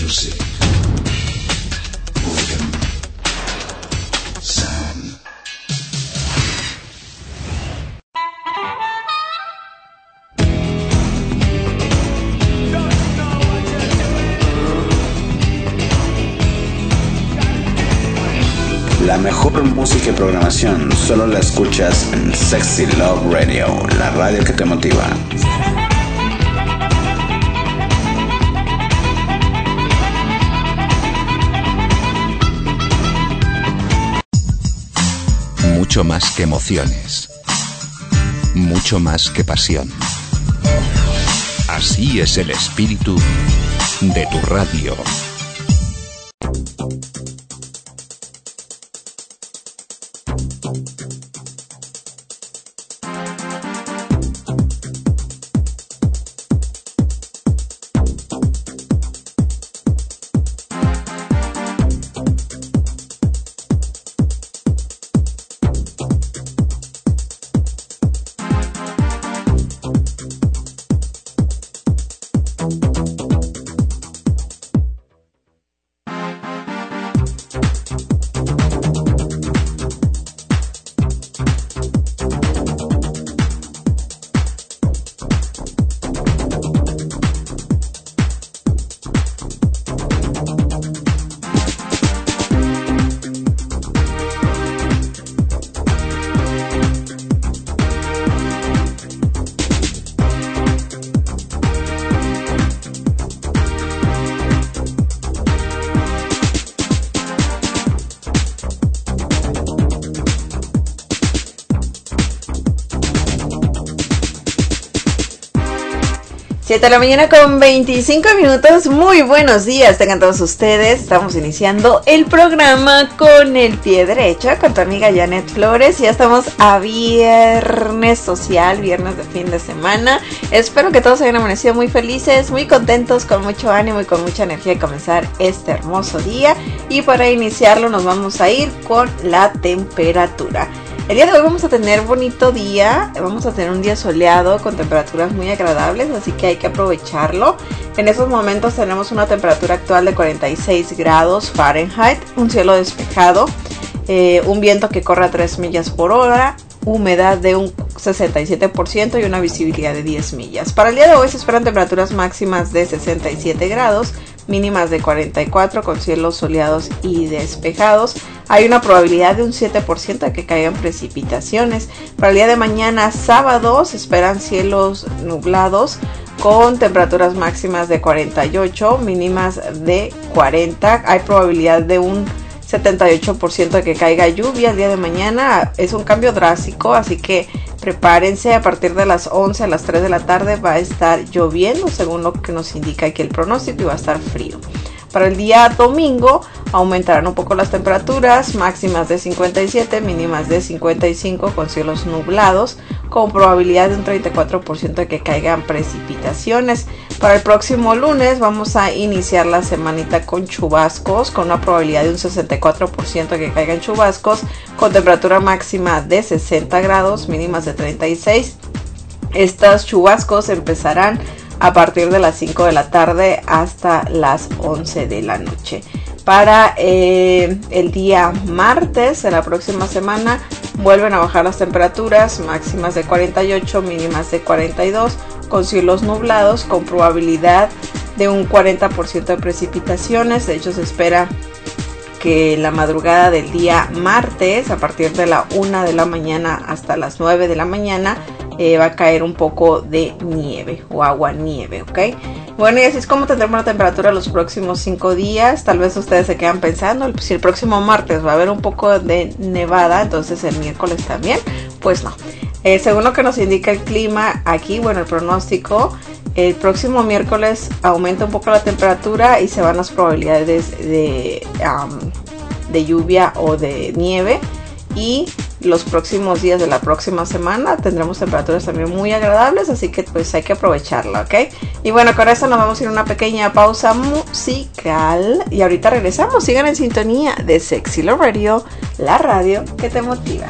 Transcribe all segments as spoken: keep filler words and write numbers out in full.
music. Boredom. Sound. La mejor música y programación solo la escuchas en Sexy Love Radio, la radio que te motiva. Mucho más que emociones, mucho más que pasión. Así es el espíritu de tu radio. siete de la mañana con veinticinco minutos, muy buenos días, tengan todos ustedes. Estamos iniciando el programa con el pie derecho, con tu amiga Janet Flores. Ya estamos a viernes social, viernes de fin de semana. Espero que todos hayan amanecido muy felices, muy contentos, con mucho ánimo y con mucha energía de comenzar este hermoso día. Y para iniciarlo nos vamos a ir con la temperatura. El día de hoy vamos a tener bonito día, vamos a tener un día soleado con temperaturas muy agradables, así que hay que aprovecharlo. En estos momentos tenemos una temperatura actual de cuarenta y seis grados Fahrenheit, un cielo despejado, eh, un viento que corre a tres millas por hora, humedad de un sesenta y siete por ciento y una visibilidad de diez millas. Para el día de hoy se esperan temperaturas máximas de sesenta y siete grados, mínimas de cuarenta y cuatro con cielos soleados y despejados. Hay una probabilidad de un siete por ciento de que caigan precipitaciones. Para el día de mañana, sábado, se esperan cielos nublados con temperaturas máximas de cuarenta y ocho, mínimas de cuarenta. Hay probabilidad de un setenta y ocho por ciento de que caiga lluvia el día de mañana. Es un cambio drástico, así que prepárense. A partir de las once a las tres de la tarde va a estar lloviendo, según lo que nos indica aquí el pronóstico, y va a estar frío. Para el día domingo aumentarán un poco las temperaturas, máximas de cincuenta y siete, mínimas de cincuenta y cinco con cielos nublados, con probabilidad de un treinta y cuatro por ciento de que caigan precipitaciones. Para el próximo lunes vamos a iniciar la semanita con chubascos, con una probabilidad de un sesenta y cuatro por ciento de que caigan chubascos, con temperatura máxima de sesenta grados, mínimas de treinta y seis. Estos chubascos empezarán a partir de las cinco de la tarde hasta las once de la noche. Para eh, el día martes de la próxima semana vuelven a bajar las temperaturas, máximas de cuarenta y ocho, mínimas de cuarenta y dos, con cielos nublados, con probabilidad de un cuarenta por ciento de precipitaciones. De hecho, se espera que la madrugada del día martes, a partir de la una de la mañana hasta las nueve de la mañana, eh, va a caer un poco de nieve o agua nieve, ¿ok? Bueno, y así es como tendremos la temperatura los próximos cinco días. Tal vez ustedes se quedan pensando, si el próximo martes va a haber un poco de nevada, entonces el miércoles también. Pues no. Eh, según lo que nos indica el clima aquí, bueno, el pronóstico, el próximo miércoles aumenta un poco la temperatura y se van las probabilidades de, um, de lluvia o de nieve. Y los próximos días de la próxima semana tendremos temperaturas también muy agradables, así que pues hay que aprovecharla, ¿ok? Y bueno, con eso nos vamos a ir a una pequeña pausa musical y ahorita regresamos. Sigan en sintonía de Sexy Love Radio, la radio que te motiva.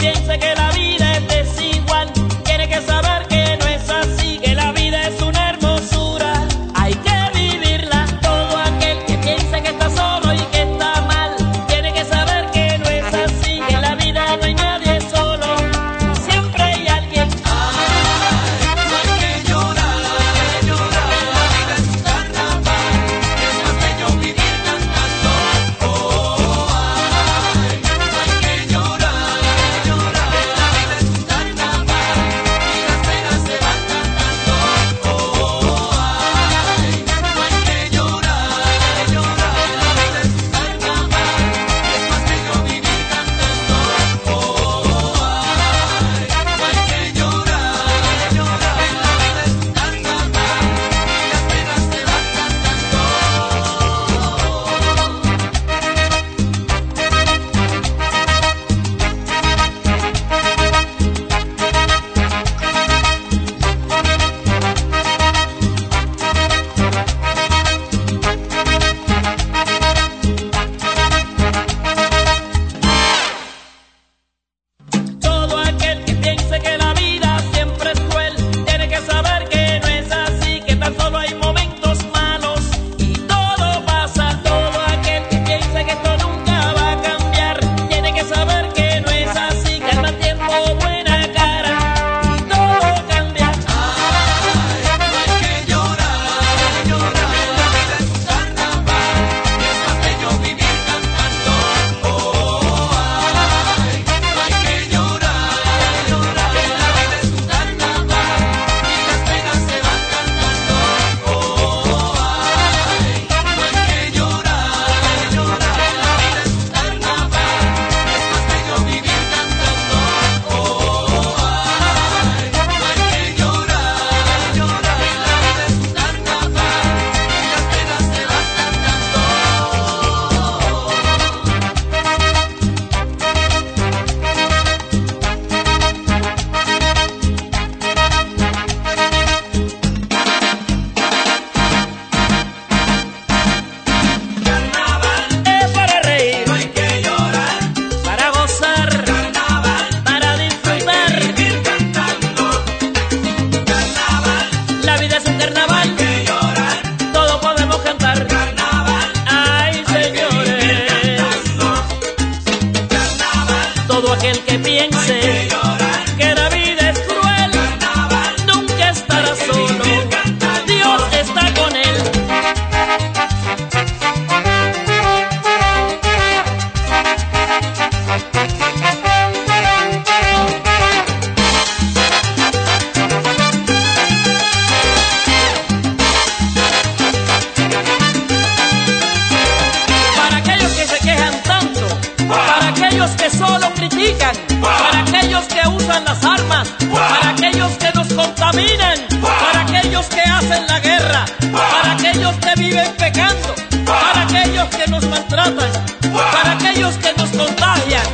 piense que la vida es desigual tiene que saber que no es así, que la vida es una hermosura, hay que vivirla. Todo aquel que piense que está solo y que está mal tiene que saber que no es así, que en la vida no hay nadie solo, siempre hay alguien. Ay, no hay que llorar, llorar, la vida es un carnaval, es más bello vivir cantando. Oh, ay, no hay que llorar, llorar, la vida es un carnaval, y las penas se van cantando. Oh, ay, no hay que llorar, llorar, la vida es un carnaval, es más bello vivir cantando. Oh, ay, no hay que llorar, llorar, la vida es un carnaval, y las penas se van cantando. Todo aquel que piense que la vida siempre es cruel tiene que saber que no es así, que tan solo hay momentos malos y todo pasa. Todo aquel que piense que esto nunca va a cambiar tiene que saber que no es así, que al mal tiempo buena cara y todo cambia. Ay, no hay que llorar, llorar, la vida es un carnaval, es más bello vivir cantando. Oh, ay, no hay que llorar, llorar, la vida es un carnaval, y las penas se van cantando. Oh, ay, no hay que llorar, llorar, la vida es un carnaval, es más bello vivir cantando. Oh, ay, no hay que llorar, llorar, la vida es un carnaval, y las penas se van Carnaval es para reír, No hay que llorar, para gozar, carnaval, para disfrutar. vivir cantando. Carnaval, La vida es un carnaval, que llorar, todo podemos cantar. carnaval, Ay, señores, carnaval, todo aquel que piense que llorar, que la vida es cruel carnaval, nunca estará solo, Dios está con él. Para aquellos que se quejan tanto, para aquellos que solo critican, para aquellos que usan las armas, para aquellos que nos contaminan, para aquellos que hacen la guerra, para aquellos que viven pecando, para aquellos que nos maltratan, para aquellos que nos contagian.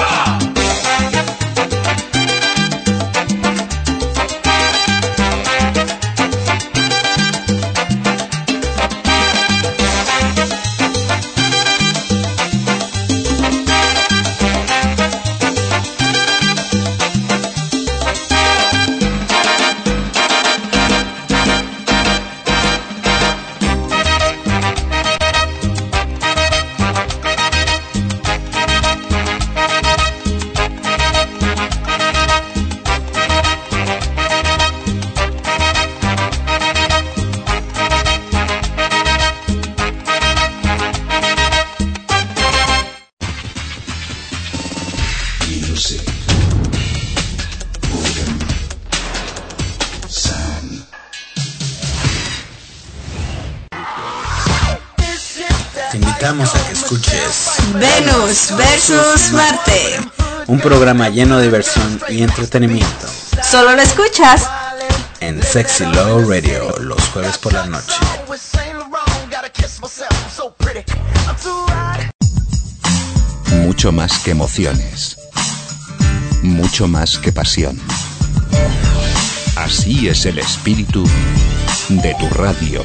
Music. Boredom. Sound. Te invitamos a que escuches Venus versus Marte. un programa lleno de diversión y entretenimiento Solo lo escuchas en Sexy Love Radio los jueves por la noche. Mucho más que emociones. Mucho más que pasión. Así es el espíritu de tu radio.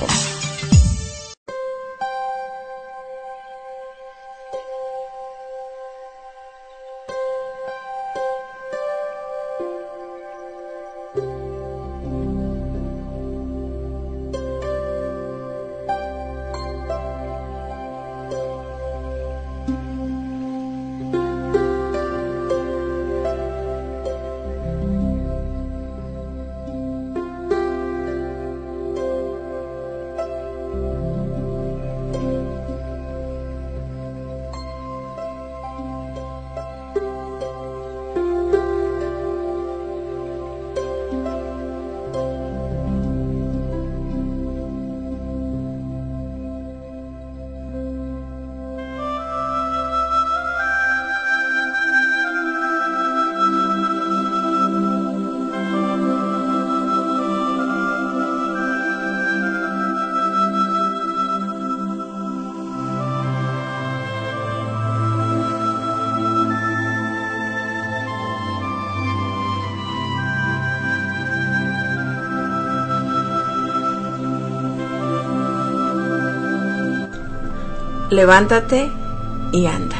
levántate y anda.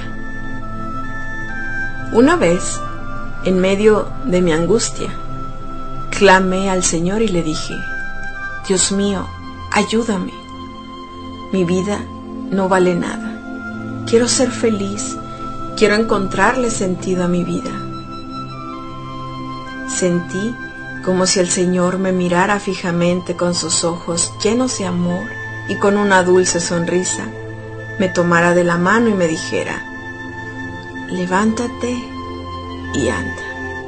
Una vez, en medio de mi angustia, clamé al Señor y le dije: Dios mío, ayúdame. Mi vida no vale nada. Quiero ser feliz. Quiero encontrarle sentido a mi vida. Sentí como si el Señor me mirara fijamente con sus ojos llenos de amor y con una dulce sonrisa me tomara de la mano y me dijera: levántate y anda.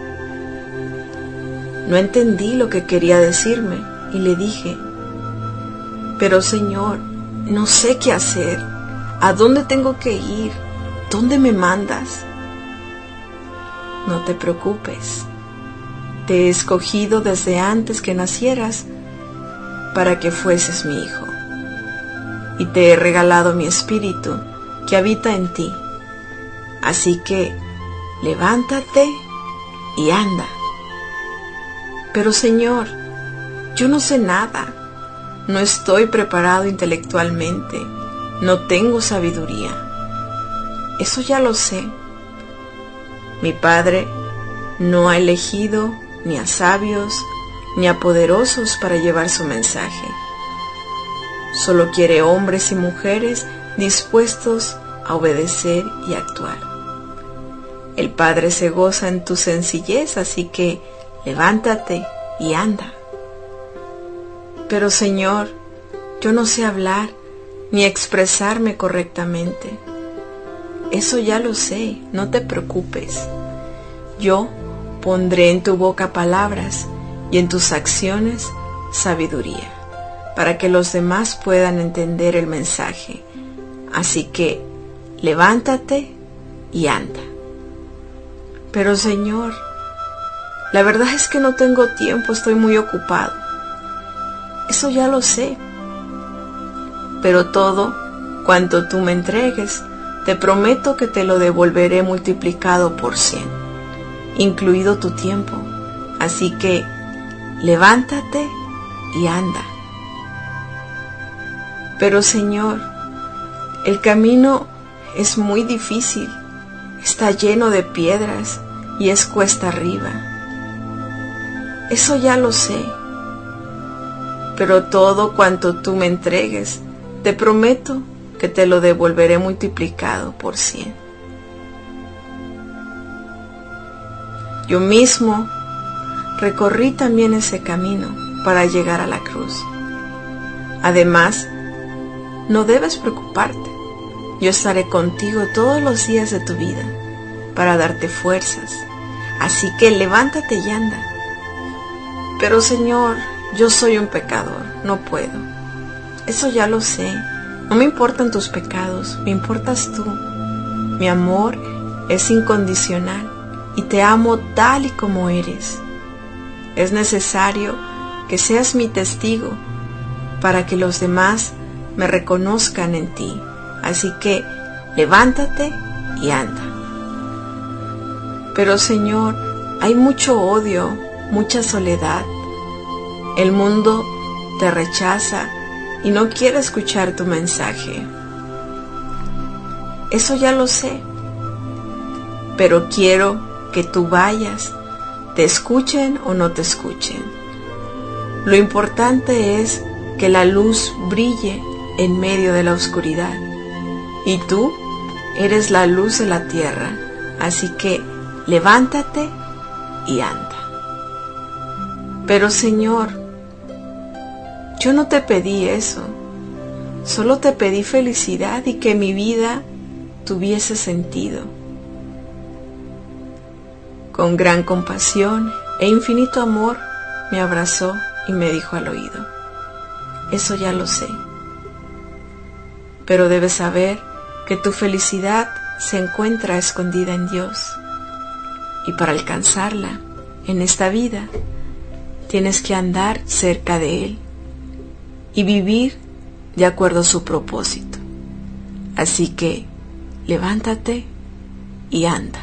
No entendí lo que quería decirme y le dije: pero Señor, no sé qué hacer. ¿A dónde tengo que ir? ¿Dónde me mandas? No te preocupes. Te he escogido desde antes que nacieras para que fueses mi hijo. Y te he regalado mi espíritu que habita en ti. Así que levántate y anda. Pero Señor, yo no sé nada. No estoy preparado intelectualmente. No tengo sabiduría. Eso ya lo sé. Mi Padre no ha elegido ni a sabios ni a poderosos para llevar su mensaje. Solo quiere hombres y mujeres dispuestos a obedecer y actuar. El Padre se goza en tu sencillez, así que levántate y anda. Pero Señor, yo no sé hablar ni expresarme correctamente. Eso ya lo sé, no te preocupes. Yo pondré en tu boca palabras y en tus acciones sabiduría, para que los demás puedan entender el mensaje. Así que levántate y anda. Pero Señor, la verdad es que no tengo tiempo, estoy muy ocupado. Eso ya lo sé. Pero todo cuanto tú me entregues, te prometo que te lo devolveré multiplicado por cien, incluido tu tiempo. Así que levántate y anda. Pero Señor, el camino es muy difícil, está lleno de piedras y es cuesta arriba. Eso ya lo sé. Pero todo cuanto tú me entregues, te prometo que te lo devolveré multiplicado por cien. Yo mismo recorrí también ese camino para llegar a la cruz. Además, no debes preocuparte. Yo estaré contigo todos los días de tu vida para darte fuerzas. Así que levántate y anda. Pero Señor, yo soy un pecador, no puedo. Eso ya lo sé. No me importan tus pecados, me importas tú. Mi amor es incondicional y te amo tal y como eres. Es necesario que seas mi testigo para que los demás me reconozcan en ti. Así que levántate y anda. Pero Señor, hay mucho odio, mucha soledad. El mundo te rechaza y no quiere escuchar tu mensaje. Eso ya lo sé. Pero quiero que tú vayas, te escuchen o no te escuchen. Lo importante es que la luz brille en medio de la oscuridad. Y tú eres la luz de la tierra. Así que levántate y anda. Pero Señor, yo no te pedí eso. Solo te pedí felicidad y que mi vida tuviese sentido. Con gran compasión e infinito amor me abrazó y me dijo al oído: eso ya lo sé. Pero debes saber que tu felicidad se encuentra escondida en Dios. Y para alcanzarla en esta vida, tienes que andar cerca de Él y vivir de acuerdo a su propósito. Así que levántate y anda.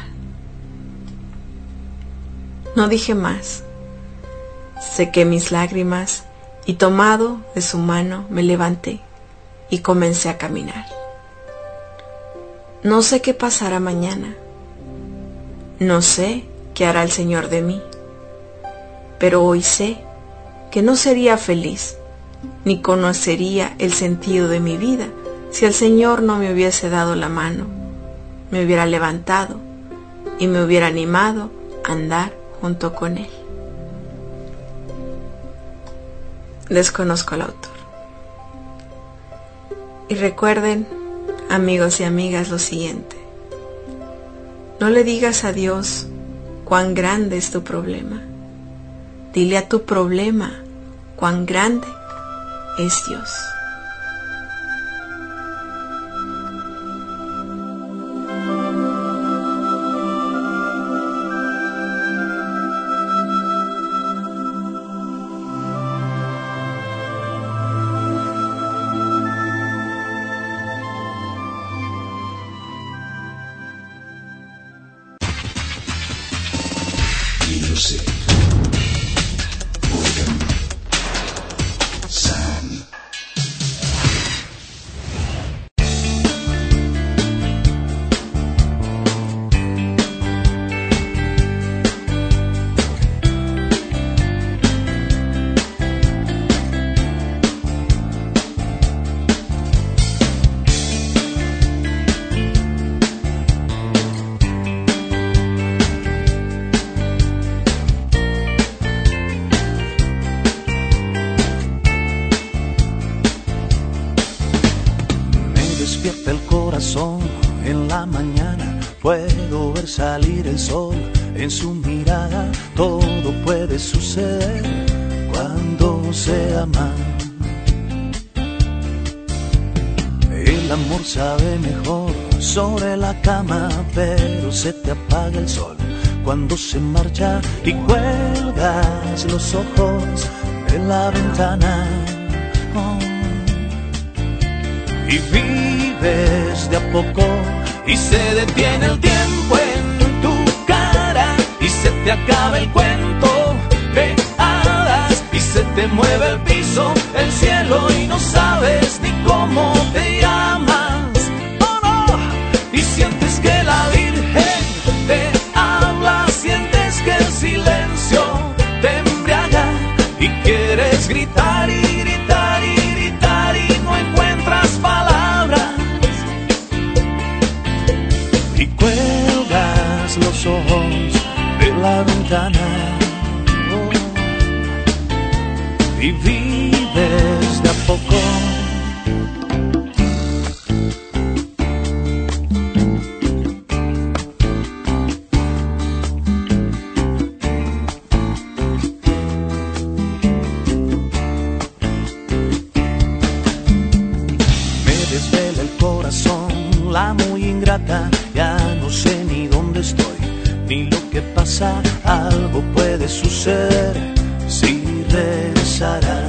No dije más. Sequé mis lágrimas y tomado de su mano me levanté y comencé a caminar. No sé qué pasará mañana. No sé qué hará el Señor de mí. Pero hoy sé que no sería feliz, ni conocería el sentido de mi vida si el Señor no me hubiese dado la mano, me hubiera levantado y me hubiera animado a andar junto con Él. Desconozco al autor. Y recuerden, amigos y amigas, lo siguiente: no le digas a Dios cuán grande es tu problema. Dile a tu problema cuán grande es Dios. Music. Organ. Sound. despierta el corazón en la mañana, puedo ver salir el sol en su mirada. Todo puede suceder cuando se ama. El amor sabe mejor sobre la cama, pero se te apaga el sol cuando se marcha y cuelgas los ojos en la ventana. Oh. Y vives de a poco y se detiene el tiempo en tu cara y se te acaba el cuento de hadas y se te mueve el piso, el cielo y no sabes ni cómo te llamas. Oh, no. Y sientes que la Virgen te habla, sientes que el silencio te embriaga y quieres gritar y gritar y gritar y no encuentras palabras y cuelgas los ojos de la ventana. Oh. Y vives de a poco. La muy ingrata, ya no sé ni dónde estoy, ni lo que pasa, algo puede suceder si regresará.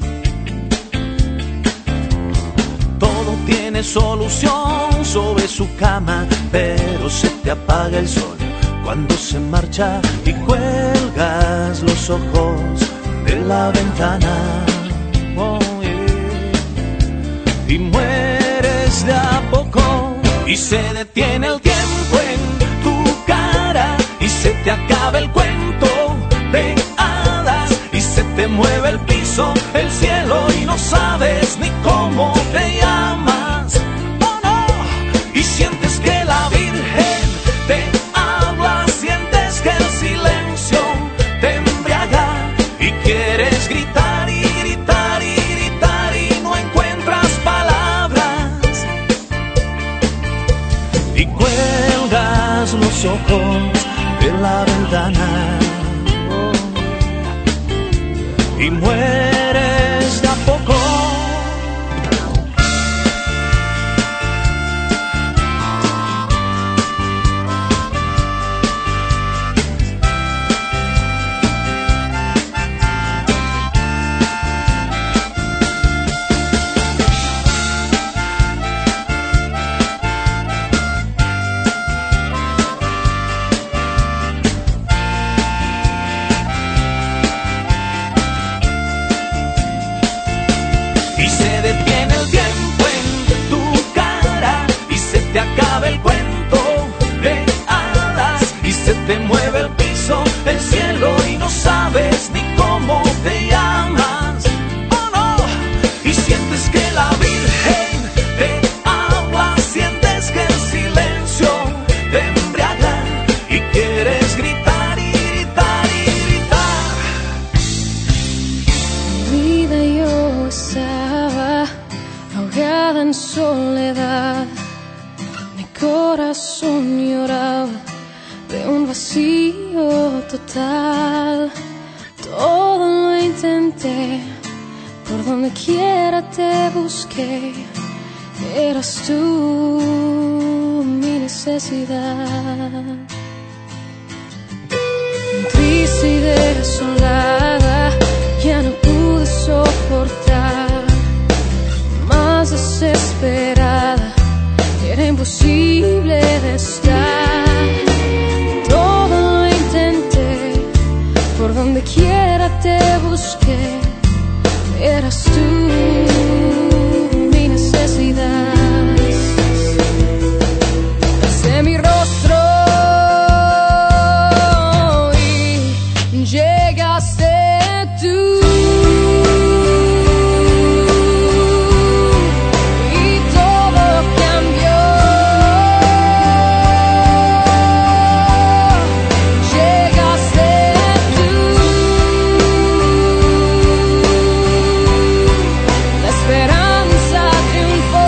Todo tiene solución sobre su cama, pero se te apaga el sol cuando se marcha y cuelgas los ojos de la ventana. Oh, yeah. Y mueres de a poco. Y se detiene el tiempo en tu cara y se te acaba el cuento de hadas y se te mueve el piso, el cielo y no sabes ni cómo te llamas. Oh, no. Y sientes que la Virgen te habla, sientes que el silencio te embriaga y quieres gritar y gritar y gritar y no encuentras palabras. Y cuelgas los ojos de la ventana. Oh. Y mueres de a poco. corazón lloraba de un vacío total. Todo lo intenté, por donde quiera te busqué. Eras tú mi necesidad. Triste y desolada, ya no pude soportar. Más desesperada, era imposible de estar. Todo lo intenté, por donde quiera te busqué. Eras tú mi necesidad. Alcé mi rostro y llegaste tú. Y todo cambió. Llegaste tú. La esperanza triunfó.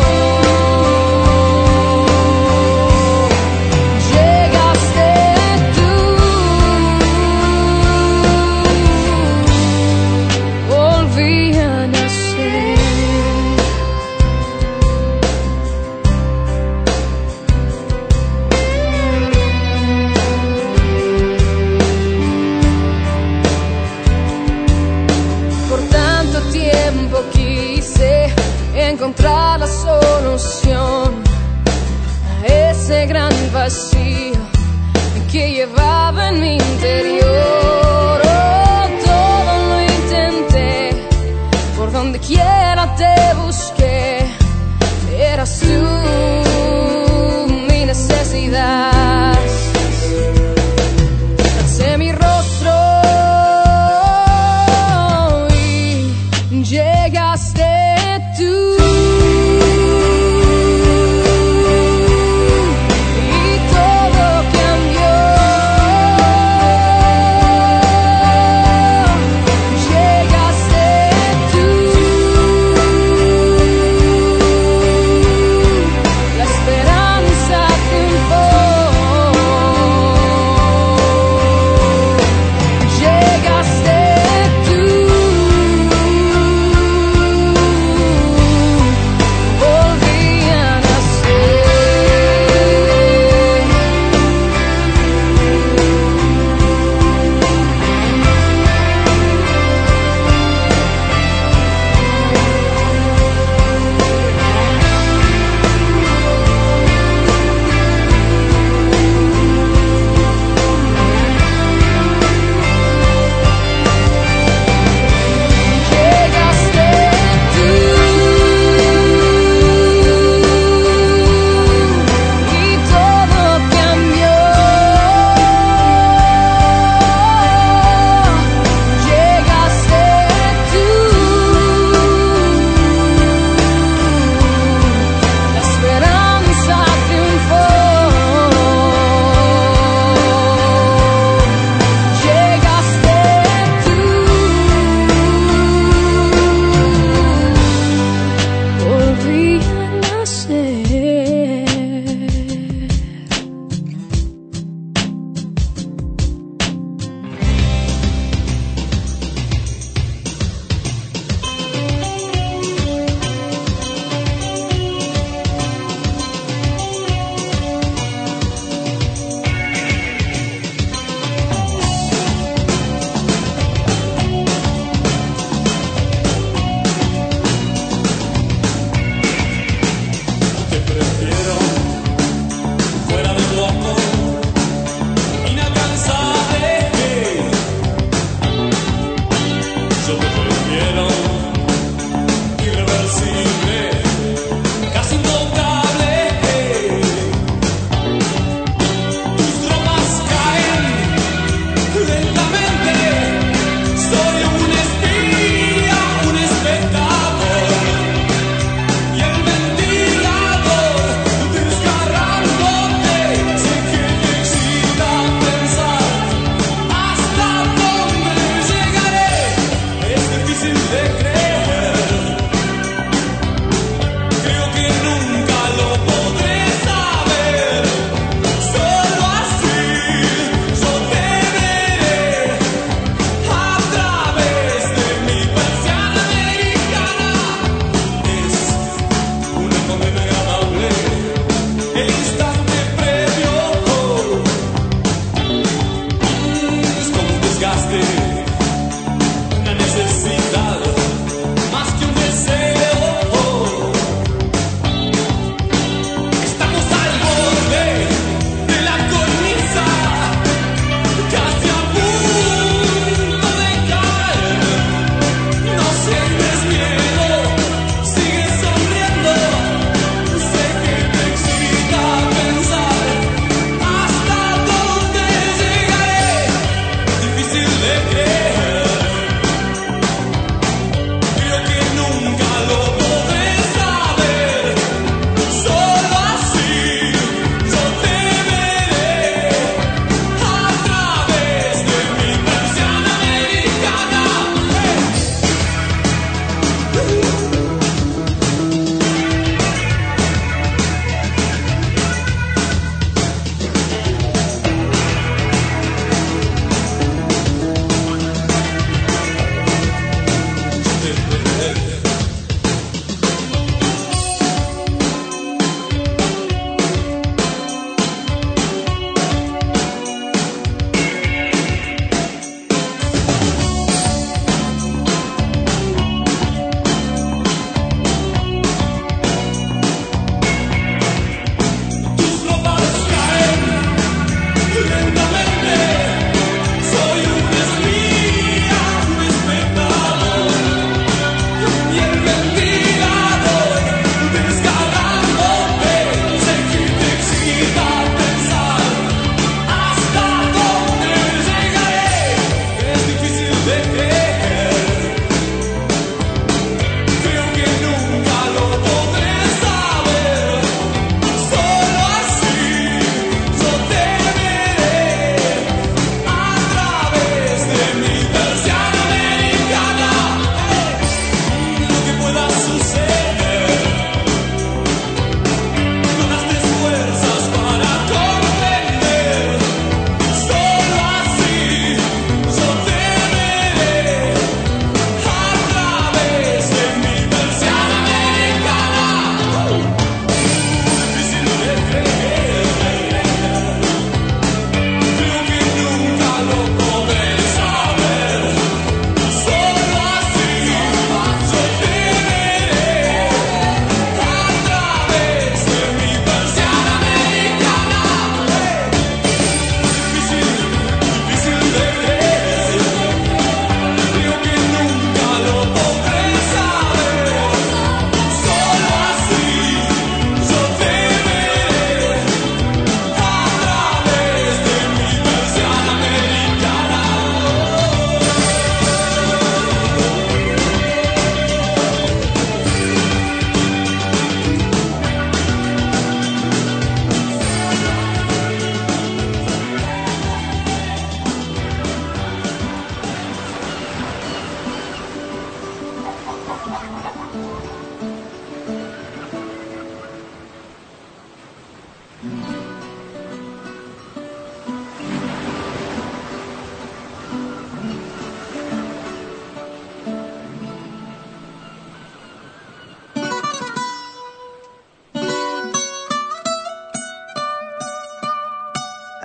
Llegaste tú. Volví a nacer. Por tanto tiempo quise encontrar la solución a ese gran vacío que llevaba en mi interior. Oh, todo lo intenté, por donde quiera te busqué. Eras tú mi necesidad. Alcé mi rostro y llegaste tú. Y todo cambió.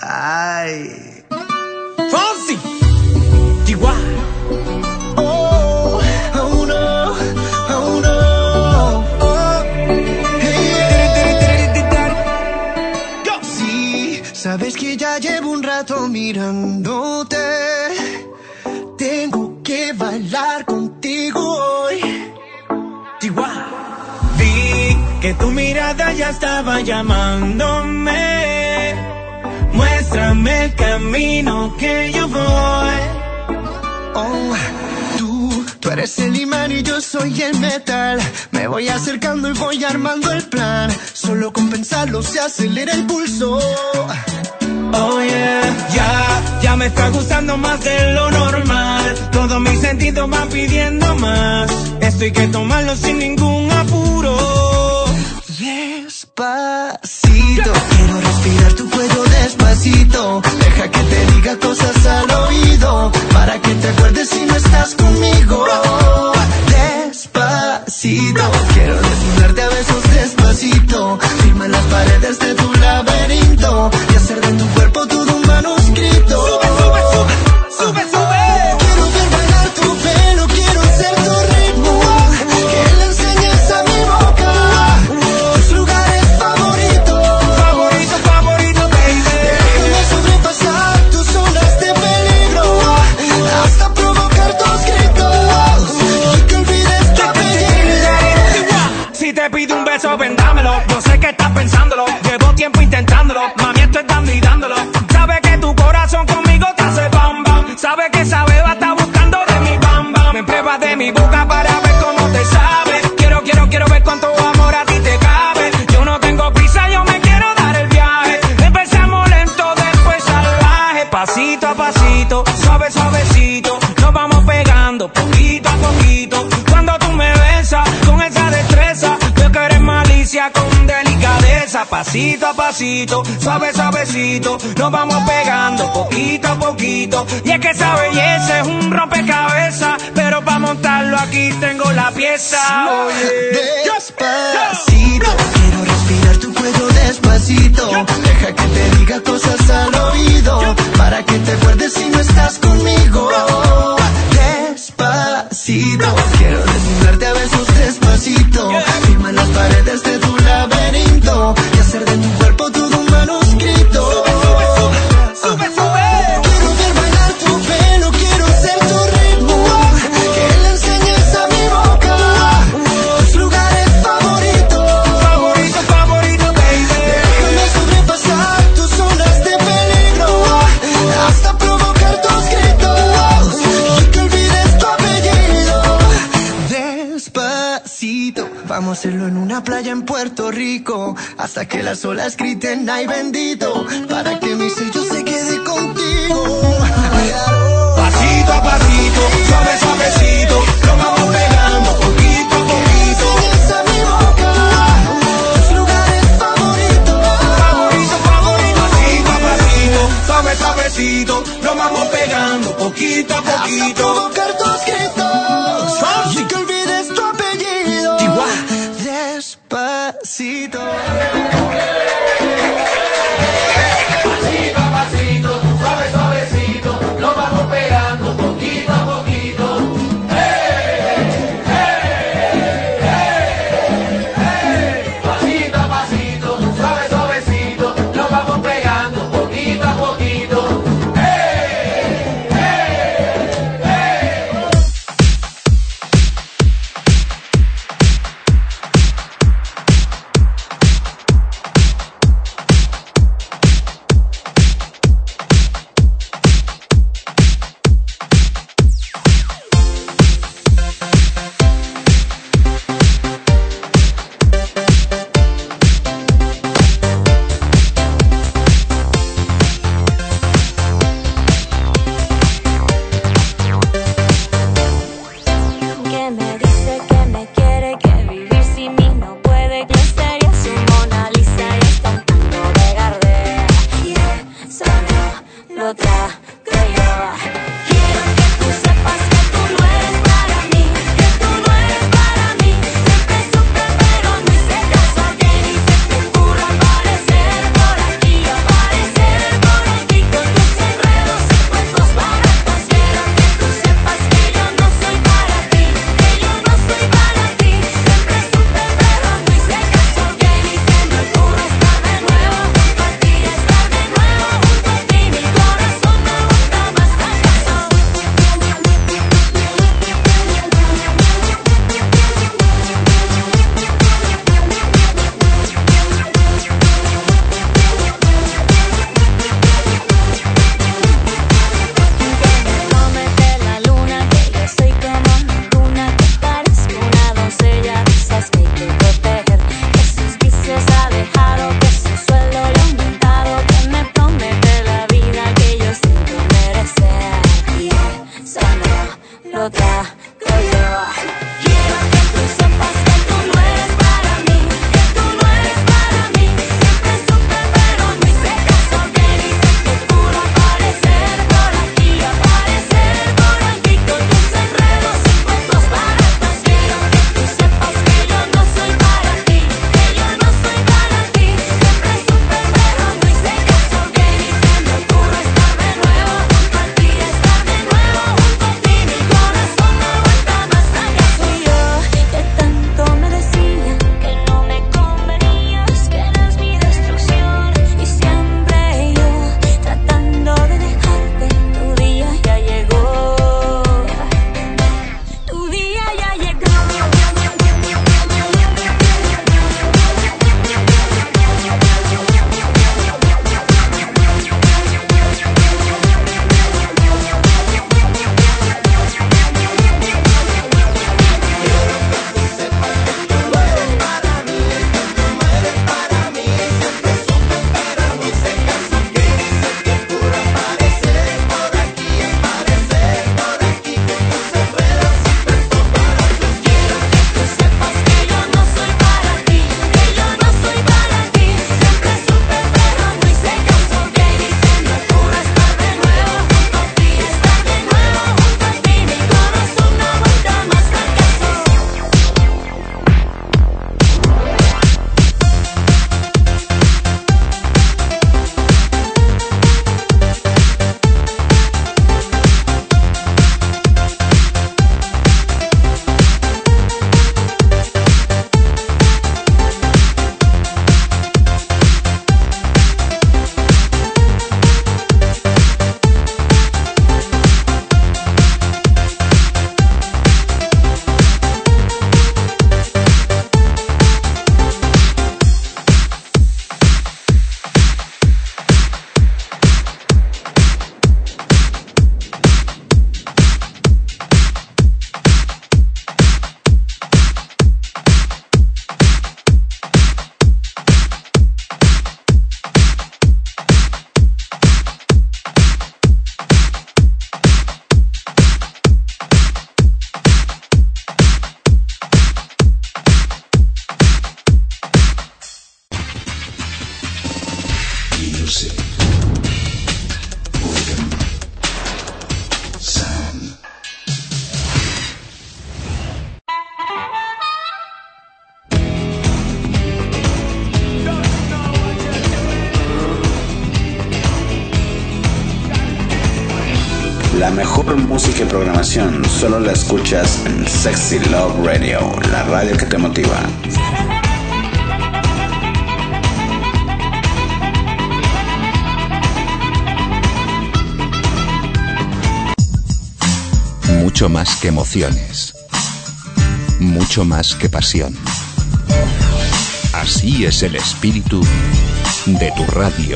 Ay. Fonsi, Chihuahua. Oh, oh no, oh no. Oh. Hey, yeah. Sí, sabes que ya llevo un rato mirándote. Tengo que bailar contigo hoy. Chihuahua. Vi que tu mirada ya estaba llamándome. Muéstrame el camino que yo voy. Oh, tú, tú eres el imán y yo soy el metal. Me voy acercando y voy armando el plan. Solo con pensarlo se acelera el pulso. Oh yeah, ya, ya me está gustando más de lo normal. Todos mis sentidos van pidiendo más. Esto hay que tomarlo sin ningún apuro. Despacito, quiero respirar tu cuello despacito. Deja que te diga cosas al oído, para que te acuerdes si no estás conmigo. Despacito, quiero desnudarte a besos despacito. Firma las paredes de tu laberinto y hacer de tu cuerpo todo un manuscrito. Sube, sube, sube, sube, sube. Quiero ver bailar tu pelo, quiero ser tu ritmo. Que le enseñes a mi boca tus lugares favoritos. Favorito, favorito, baby. Déjame sobrepasar tus zonas de peligro, hasta provocar tus gritos y que olvides tu apellido. Si te pido un beso, ven dámelo. Yo sé que estás pensándolo. Llevo tiempo intentándolo. Mami, esto es dando y dándolo. Sabe que tu corazón conmigo te hace bam bam. Sabe que esa beba está buscando de mi bam bam. Me pruebas de mi boca para ver cómo te sabe. Quiero, quiero, quiero ver cuánto amor a ti te cabe. Yo no tengo prisa, yo me quiero dar el viaje. Empezamos lento, después salvaje. Pasito a pasito, suave, suavecito. Nos vamos pegando poquito a poquito. Cuando tú me besas con esa destreza, veo que eres malicia con delicadeza. Pasito a pasito, suave, suavecito. Nos vamos pegando poquito a poquito. Y es que esa belleza es un rompecabezas, pero para montarlo aquí tengo la pieza. Oye, Despacito, quiero respirar tu cuello despacito. Deja que te diga cosas al oído, para que te acuerdes si no estás conmigo. Despacito, quiero desnudarte a besos despacito. Firma en las paredes de tu laberinto y hacer de tu cuerpo todo un manuscrito. sube, sube. Quiero ver bailar tu pelo, quiero ser tu ritmo. Que le enseñes a mi boca tus lugares favoritos. Favorito, favorito, baby. Déjame sobrepasar tus zonas de peligro, hasta provocar tus gritos y que olvides tu apellido. Despacito, vamos a hacerlo en una playa en Puerto Rico, hasta que las olas griten ay bendito, para que mi sello se quede contigo. Pasito a pasito, suave, suavecito. Nos vamos pegando poquito a poquito. Enseñas a mi boca tus lugares favoritos. Favorito, favorito. Pasito a pasito, suave, suavecito. Nos vamos pegando poquito a Hasta poquito. provocar tus gritos y que olvides tu apellido. Chihuahua. Despacito. Pasito a pasito, suave, suavecito, nos vamos pegando poquito a poquito. ¡Hey! ¡Hey! ¡Hey! ¡Hey! Pasito a pasito, suave, suavecito, nos vamos pegando poquito a poquito. ¡Hey! ¡Hey! ¡Hey! La mejor música y programación solo la escuchas en Sexy Love Radio, la radio que te motiva. Mucho más que emociones. Mucho más que pasión. Así es el espíritu de tu radio.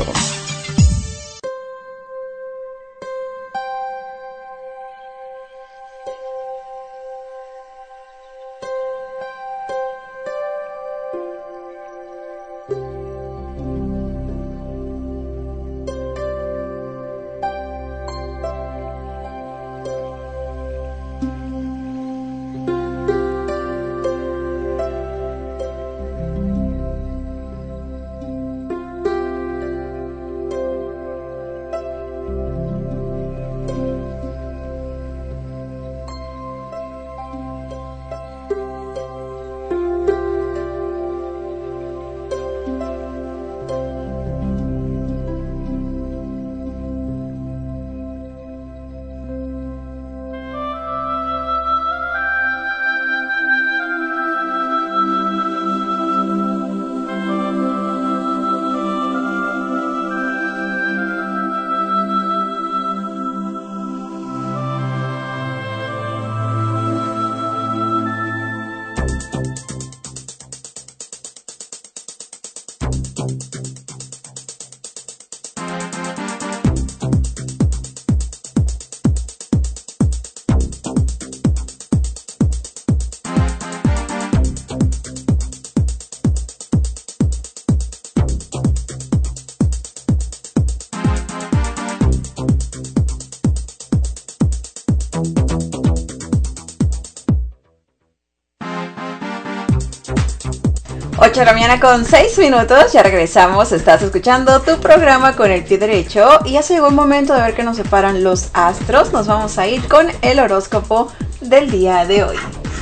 ocho de la mañana con seis minutos, ya regresamos, estás escuchando tu programa con el pie derecho y ya llegó el momento de ver qué nos separan los astros. Nos vamos a ir con el horóscopo del día de hoy.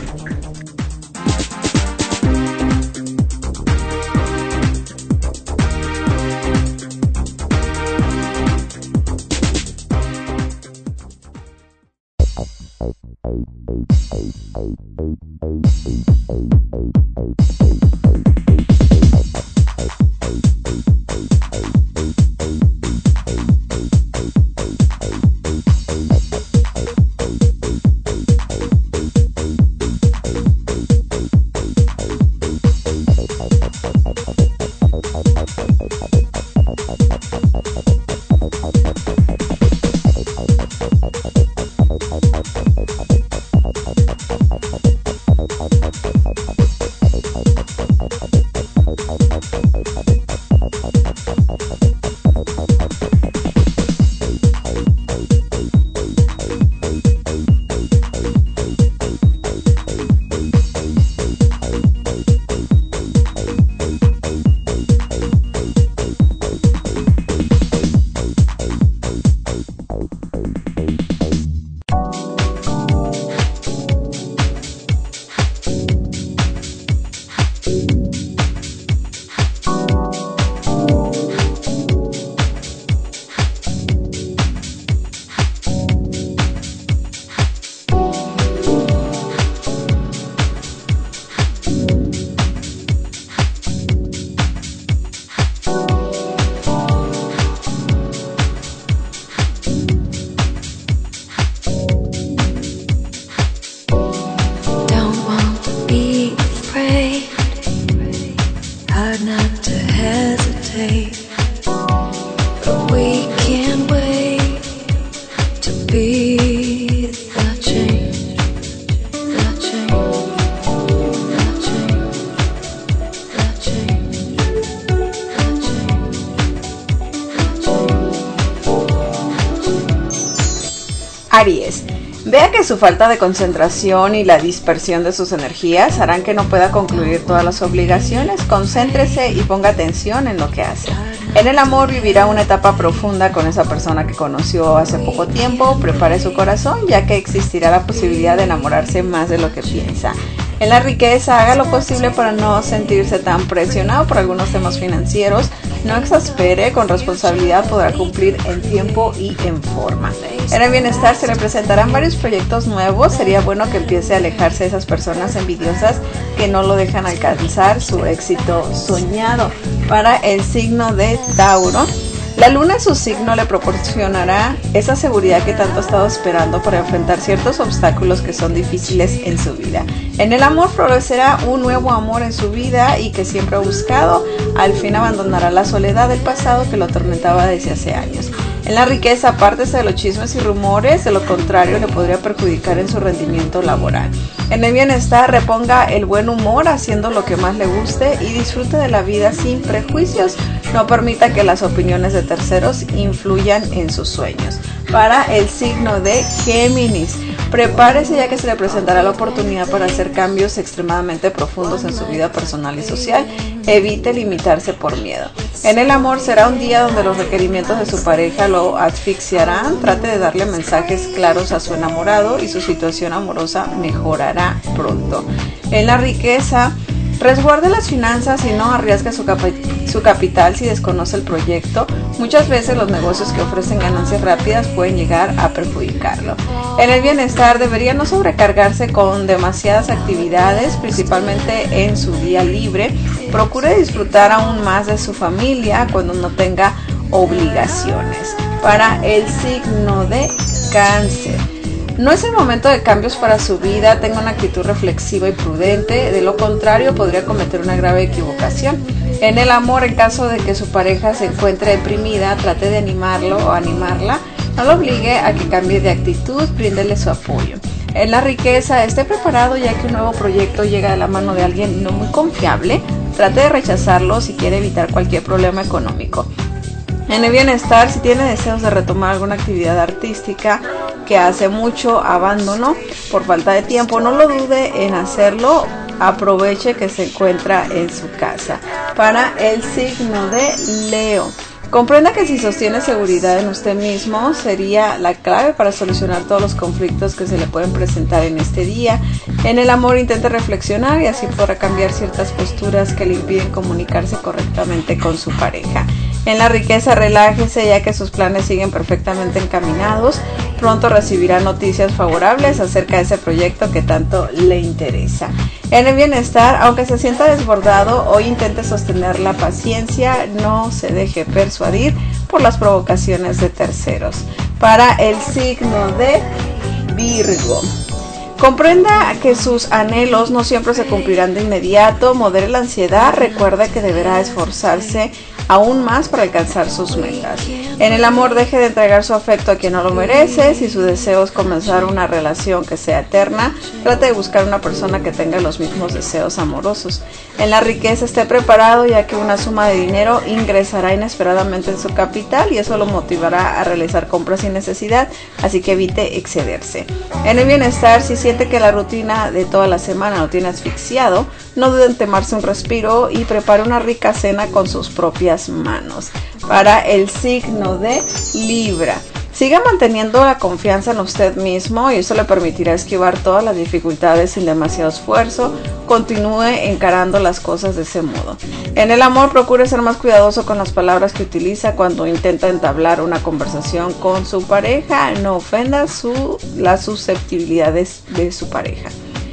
Aries, vea que su falta de concentración y la dispersión de sus energías harán que no pueda concluir todas las obligaciones. Concéntrese y ponga atención en lo que hace. En el amor vivirá una etapa profunda con esa persona que conoció hace poco tiempo. Prepare su corazón, ya que existirá la posibilidad de enamorarse más de lo que piensa. En la riqueza, haga lo posible para no sentirse tan presionado por algunos temas financieros. no exaspere, con responsabilidad podrá cumplir en tiempo y en forma. En el bienestar se le presentarán varios proyectos nuevos, sería bueno que empiece a alejarse de esas personas envidiosas que no lo dejan alcanzar su éxito soñado. Para el signo de Tauro, la luna en su signo le proporcionará esa seguridad que tanto ha estado esperando para enfrentar ciertos obstáculos que son difíciles en su vida. En el amor florecerá un nuevo amor en su vida y que siempre ha buscado. Al fin abandonará la soledad del pasado que lo atormentaba desde hace años. En la riqueza, apártese de los chismes y rumores, de lo contrario le podría perjudicar en su rendimiento laboral. En el bienestar, reponga el buen humor haciendo lo que más le guste y disfrute de la vida sin prejuicios. No permita que las opiniones de terceros influyan en sus sueños. Para el signo de Géminis, prepárese ya que se le presentará la oportunidad para hacer cambios extremadamente profundos en su vida personal y social. Evite limitarse por miedo. En el amor será un día donde los requerimientos de su pareja lo asfixiarán. Trate de darle mensajes claros a su enamorado y su situación amorosa mejorará pronto. En la riqueza, resguarde las finanzas y no arriesgue su, capi- su capital si desconoce el proyecto. Muchas veces los negocios que ofrecen ganancias rápidas pueden llegar a perjudicarlo. En el bienestar, debería no sobrecargarse con demasiadas actividades, principalmente en su día libre. Procure disfrutar aún más de su familia cuando no tenga obligaciones. Para el signo de Cáncer, no es el momento de cambios para su vida, tenga una actitud reflexiva y prudente, de lo contrario podría cometer una grave equivocación. En el amor, en caso de que su pareja se encuentre deprimida, trate de animarlo o animarla, no lo obligue a que cambie de actitud, bríndele su apoyo. En la riqueza, esté preparado ya que un nuevo proyecto llega de la mano de alguien no muy confiable, trate de rechazarlo si quiere evitar cualquier problema económico. En el bienestar, si tiene deseos de retomar alguna actividad artística que hace mucho abandonó por falta de tiempo, no lo dude en hacerlo, aproveche que se encuentra en su casa. Para el signo de Leo, comprenda que si sostiene seguridad en usted mismo sería la clave para solucionar todos los conflictos que se le pueden presentar en este día. En el amor, intente reflexionar y así podrá cambiar ciertas posturas que le impiden comunicarse correctamente con su pareja. En la riqueza, relájese ya que sus planes siguen perfectamente encaminados. Pronto recibirá noticias favorables acerca de ese proyecto que tanto le interesa. En el bienestar, aunque se sienta desbordado, hoy intente sostener la paciencia, no se deje persuadir por las provocaciones de terceros. Para el signo de Virgo, comprenda que sus anhelos no siempre se cumplirán de inmediato, modere la ansiedad, recuerda que deberá esforzarse aún más para alcanzar sus metas. En el amor, deje de entregar su afecto a quien no lo merece. Si su deseo es comenzar una relación que sea eterna, trate de buscar una persona que tenga los mismos deseos amorosos. En la riqueza, esté preparado ya que una suma de dinero ingresará inesperadamente en su capital y eso lo motivará a realizar compras sin necesidad, así que evite excederse. En el bienestar, si siente que la rutina de toda la semana lo tiene asfixiado, no dude en tomarse un respiro y prepare una rica cena con sus propias manos. Para el signo de Libra, siga manteniendo la confianza en usted mismo y eso le permitirá esquivar todas las dificultades sin demasiado esfuerzo. Continúe encarando las cosas de ese modo. En el amor, procure ser más cuidadoso con las palabras que utiliza cuando intenta entablar una conversación con su pareja. No ofenda su, las susceptibilidades de su pareja.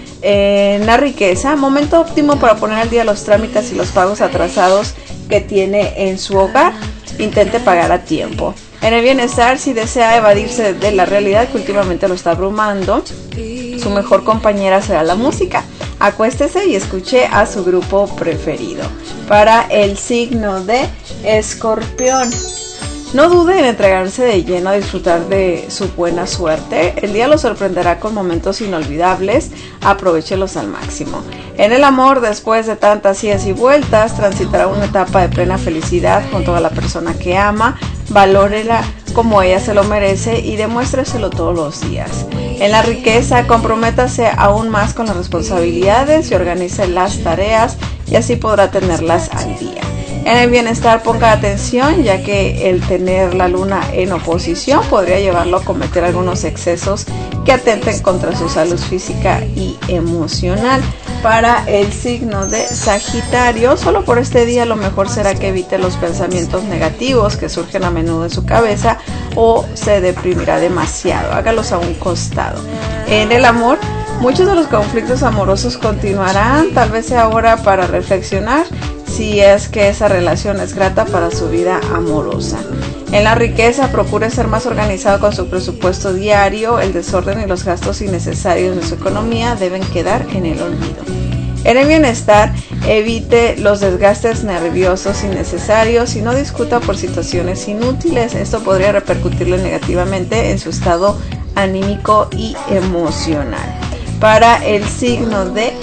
En la riqueza, momento óptimo para poner al día los trámites y los pagos atrasados que tiene en su hogar. Intente pagar a tiempo. En el bienestar, si desea evadirse de la realidad que últimamente lo está abrumando, su mejor compañera será la música. Acuéstese y escuche a su grupo preferido. Para el signo de Escorpión, no dude en entregarse de lleno a disfrutar de su buena suerte. El día lo sorprenderá con momentos inolvidables. Aprovéchelos al máximo. En el amor, después de tantas idas y vueltas, transitará una etapa de plena felicidad junto a la persona que ama. Valórela como ella se lo merece y demuéstreselo todos los días. En la riqueza, comprométase aún más con las responsabilidades y organice las tareas y así podrá tenerlas al día. En el bienestar, ponga atención ya que el tener la luna en oposición podría llevarlo a cometer algunos excesos que atenten contra su salud física y emocional. Para el signo de Sagitario, solo por este día lo mejor será que evite los pensamientos negativos que surgen a menudo en su cabeza o se deprimirá demasiado. Hágalos a un costado. En el amor, muchos de los conflictos amorosos continuarán, tal vez sea hora para reflexionar si es que esa relación es grata para su vida amorosa. En la riqueza, procure ser más organizado con su presupuesto diario. El desorden y los gastos innecesarios de su economía deben quedar en el olvido. En el bienestar, evite los desgastes nerviosos innecesarios y no discuta por situaciones inútiles. Esto podría repercutirle negativamente en su estado anímico y emocional. Para el signo de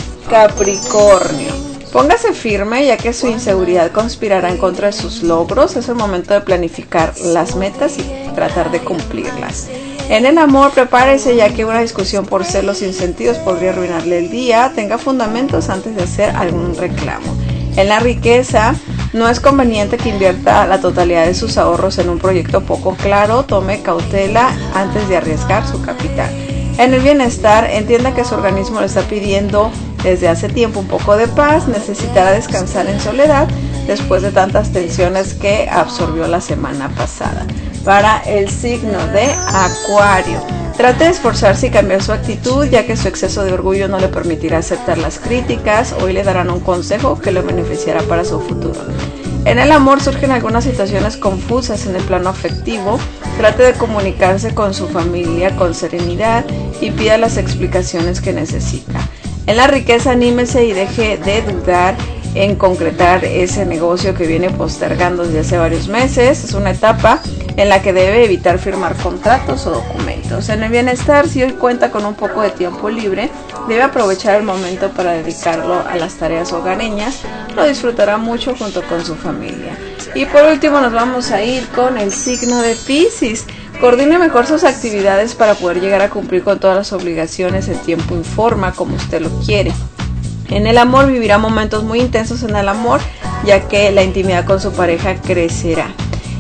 Capricornio, póngase firme, ya que su inseguridad conspirará en contra de sus logros. Es el momento de planificar las metas y tratar de cumplirlas. En el amor, prepárese, ya que una discusión por celos sin sentidos podría arruinarle el día. Tenga fundamentos antes de hacer algún reclamo. En la riqueza, no es conveniente que invierta la totalidad de sus ahorros en un proyecto poco claro. Tome cautela antes de arriesgar su capital. En el bienestar, entienda que su organismo le está pidiendo desde hace tiempo un poco de paz. Necesitará descansar en soledad después de tantas tensiones que absorbió la semana pasada. Para el signo de Acuario, trate de esforzarse y cambiar su actitud, ya que su exceso de orgullo no le permitirá aceptar las críticas. Hoy le darán un consejo que le beneficiará para su futuro. En el amor, surgen algunas situaciones confusas en el plano afectivo. Trate de comunicarse con su familia con serenidad y pida las explicaciones que necesita. En la riqueza, anímese y deje de dudar en concretar ese negocio que viene postergando desde hace varios meses. Es una etapa en la que debe evitar firmar contratos o documentos. En el bienestar, si hoy cuenta con un poco de tiempo libre, debe aprovechar el momento para dedicarlo a las tareas hogareñas. Lo disfrutará mucho junto con su familia. Y por último nos vamos a ir con el signo de Piscis. Coordine mejor sus actividades para poder llegar a cumplir con todas las obligaciones en tiempo y forma como usted lo quiere. En el amor, vivirá momentos muy intensos en el amor, ya que la intimidad con su pareja crecerá.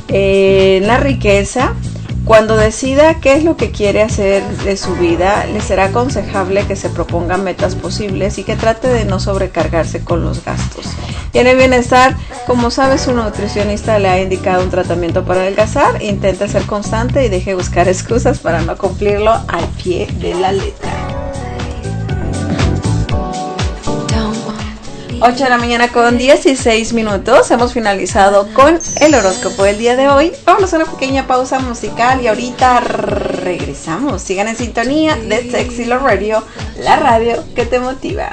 En la riqueza, cuando decida qué es lo que quiere hacer de su vida, le será aconsejable que se proponga metas posibles y que trate de no sobrecargarse con los gastos. Y en el bienestar, como sabe, su nutricionista le ha indicado un tratamiento para adelgazar. Intente ser constante y deje de buscar excusas para no cumplirlo al pie de la letra. ocho de la mañana con dieciséis minutos. Hemos finalizado con el horóscopo del día de hoy. Vamos a una pequeña pausa musical y ahorita regresamos. Sigan en sintonía de Sexy Love Radio, la radio que te motiva.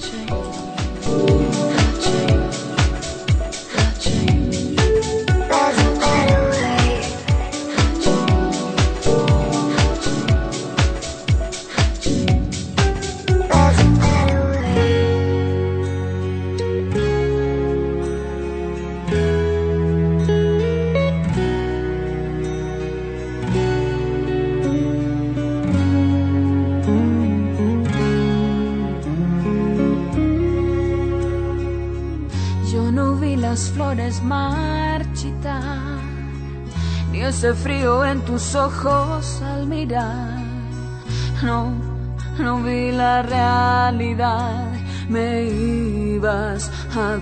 Flores marchitas, ni ese frío en tus ojos al mirar. No, no vi la realidad, me ibas a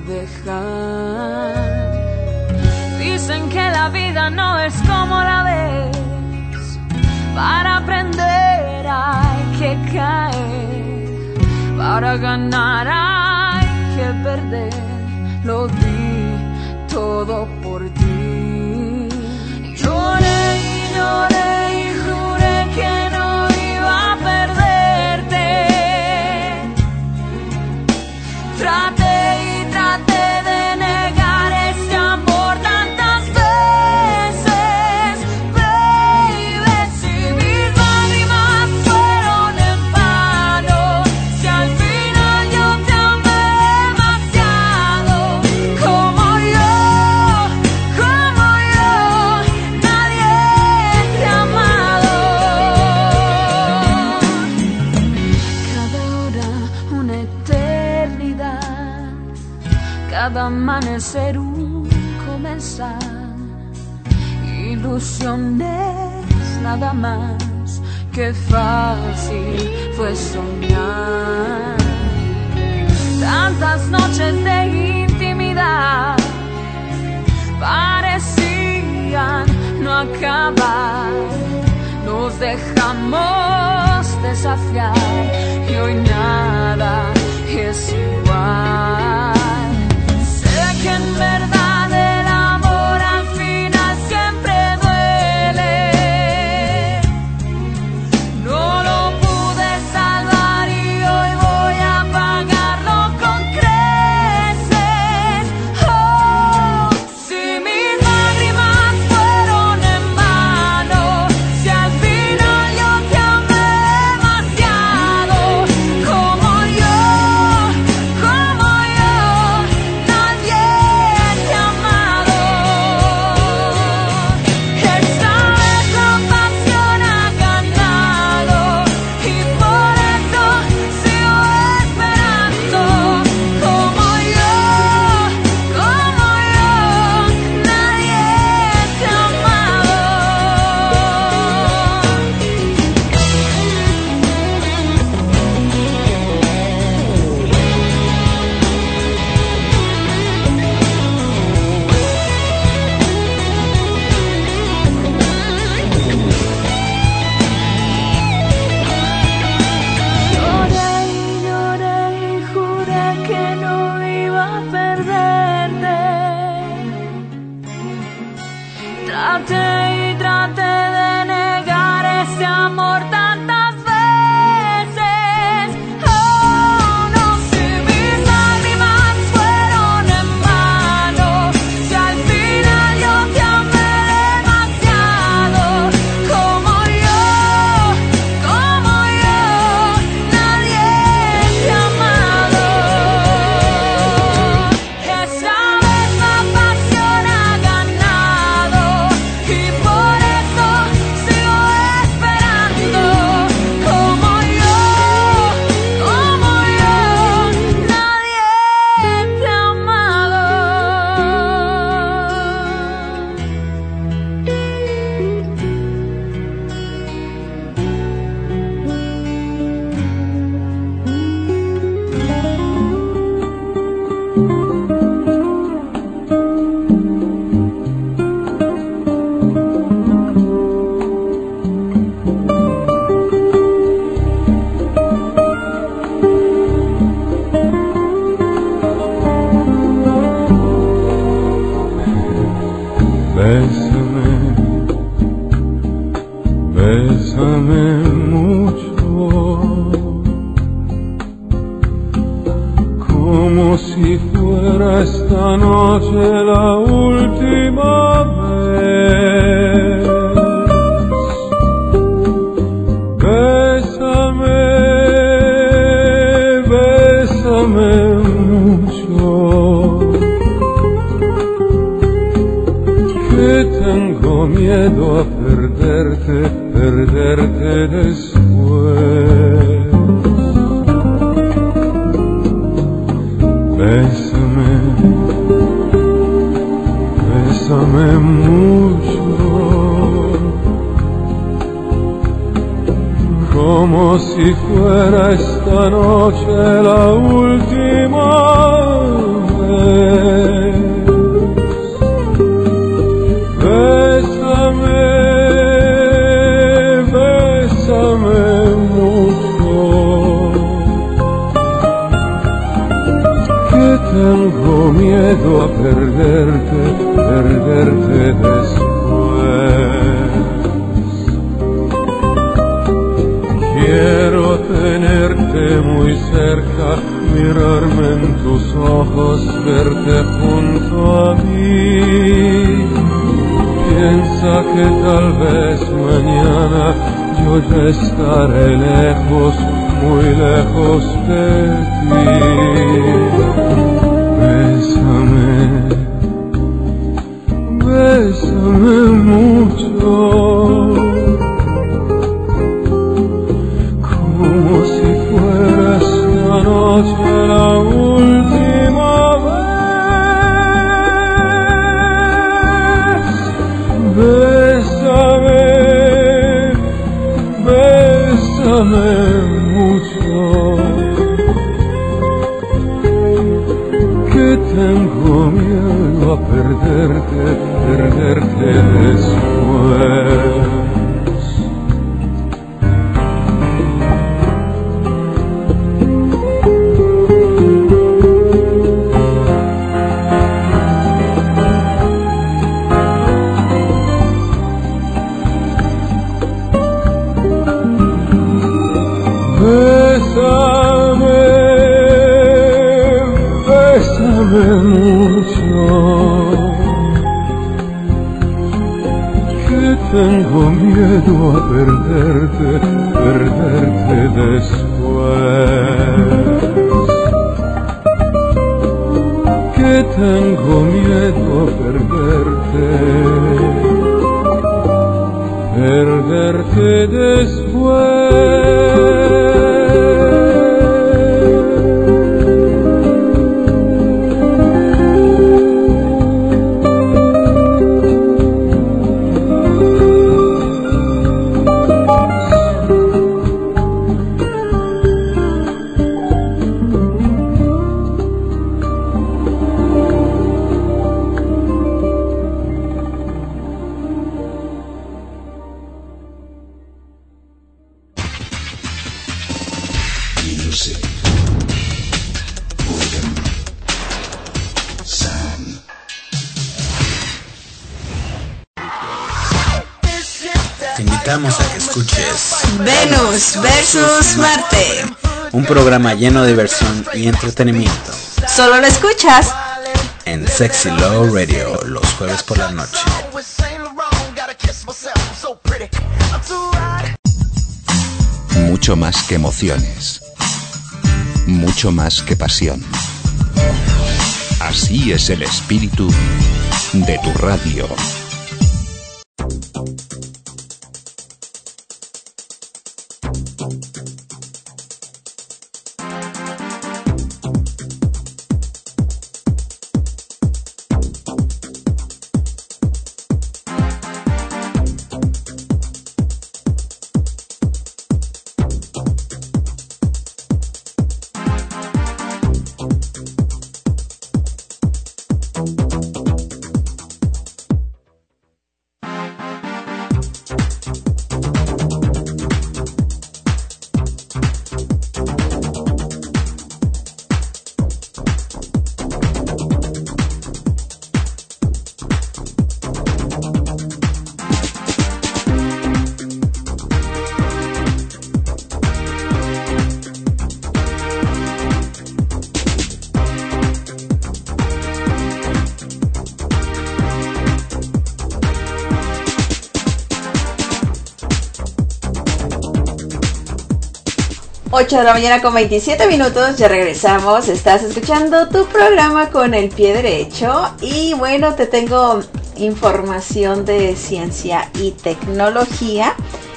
dejar. Dicen que la vida no es como la ves, para aprender hay que caer, para ganar hay que perder. Lo di todo por ti. Lloré y lloré y juré que no iba a perderte. Traté y traté de negar ese amor tantas veces, baby. Si mis lágrimas fueron en vano, si al final yo te amé demasiado. Como yo, como yo, nadie te ha amado. Cada hora una eternidad, cada amanecer un comenzar. Ilusiones nada más, que fácil fue soñar. tantas noches de intimidad parecían no acabar. Nos dejamos desafiar y hoy nada es igual. Sé que en verdad el amor al final siempre duele. No lo pude salvar y hoy voy a pagarlo con creces. Oh, si mis lágrimas fueron en vano, si al final yo te amé demasiado, como yo, como yo, nadie te ha amado. Esta vez la pasión ha ganado y por eso sigo esperando, como yo, como yo, nadie te ha amado. Lloré y lloré y juré que no iba a perderte. Traté y traté de negar ese amor tantas veces. Oh, no, si mis lágrimas fueron en vano, si al final yo te amé demasiado, como yo, como yo, nadie te ha amado. Esta vez la pasión ha ganado y por eso sigo esperando, como yo, como yo, nadie te ha amado. Bésame, bésame mucho, como si fuera esta noche la última vez. Bésame, bésame mucho, que tengo miedo a perderte, perderte después. Bésame, bésame mucho, como si fuera esta noche la última vez. Bésame, bésame mucho, que tengo miedo a perderte, perderte después. Quiero tenerte muy cerca, mirarme en tus ojos, verte junto a mí. Piensa que tal vez mañana yo ya estaré lejos, muy lejos de ti. Bésame, bésame mucho, como si fuera esta noche la última vez. Bésame, bésame mucho, tengo miedo a perderte, perderte después. Bésame, bésame mucho, que tengo miedo a perderte, perderte después. Que tengo miedo a perderte, perderte después. invitamos a que escuches Venus versus Marte, un programa lleno de diversión y entretenimiento. Solo lo escuchas en Sexy Love Radio los jueves por la noche. Mucho más que emociones, mucho más que pasión. Así es el espíritu de tu radio. ocho de la mañana con veintisiete minutos, ya regresamos. Estás escuchando tu programa con el pie derecho. Y bueno, te tengo información de ciencia y tecnología.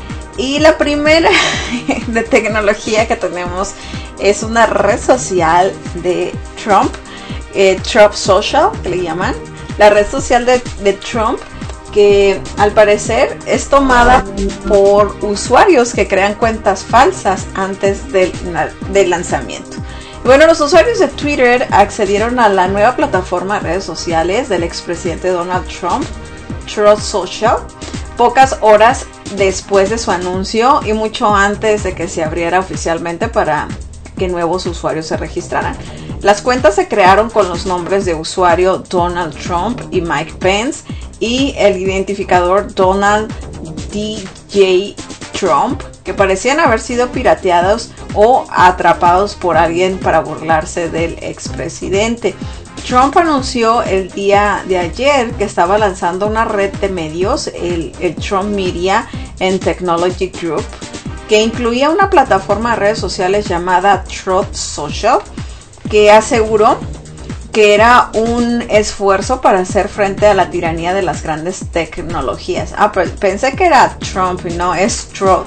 Y la primera de tecnología que tenemos es una red social de Trump, eh, Truth Social, que le llaman. La red social de, de Trump, que al parecer es tomada por usuarios que crean cuentas falsas antes del, del lanzamiento. Y bueno, los usuarios de Twitter accedieron a la nueva plataforma de redes sociales del expresidente Donald Trump, Truth Social, pocas horas después de su anuncio y mucho antes de que se abriera oficialmente para que nuevos usuarios se registraran. Las cuentas se crearon con los nombres de usuario Donald Trump y Mike Pence y el identificador Donald D J Trump, que parecían haber sido pirateados o atrapados por alguien para burlarse del expresidente. Trump anunció el día de ayer que estaba lanzando una red de medios, el, el Trump Media and Technology Group, que incluía una plataforma de redes sociales llamada Truth Social, que aseguró que era un esfuerzo para hacer frente a la tiranía de las grandes tecnologías. Ah, pero pensé que era Trump y no, es Truth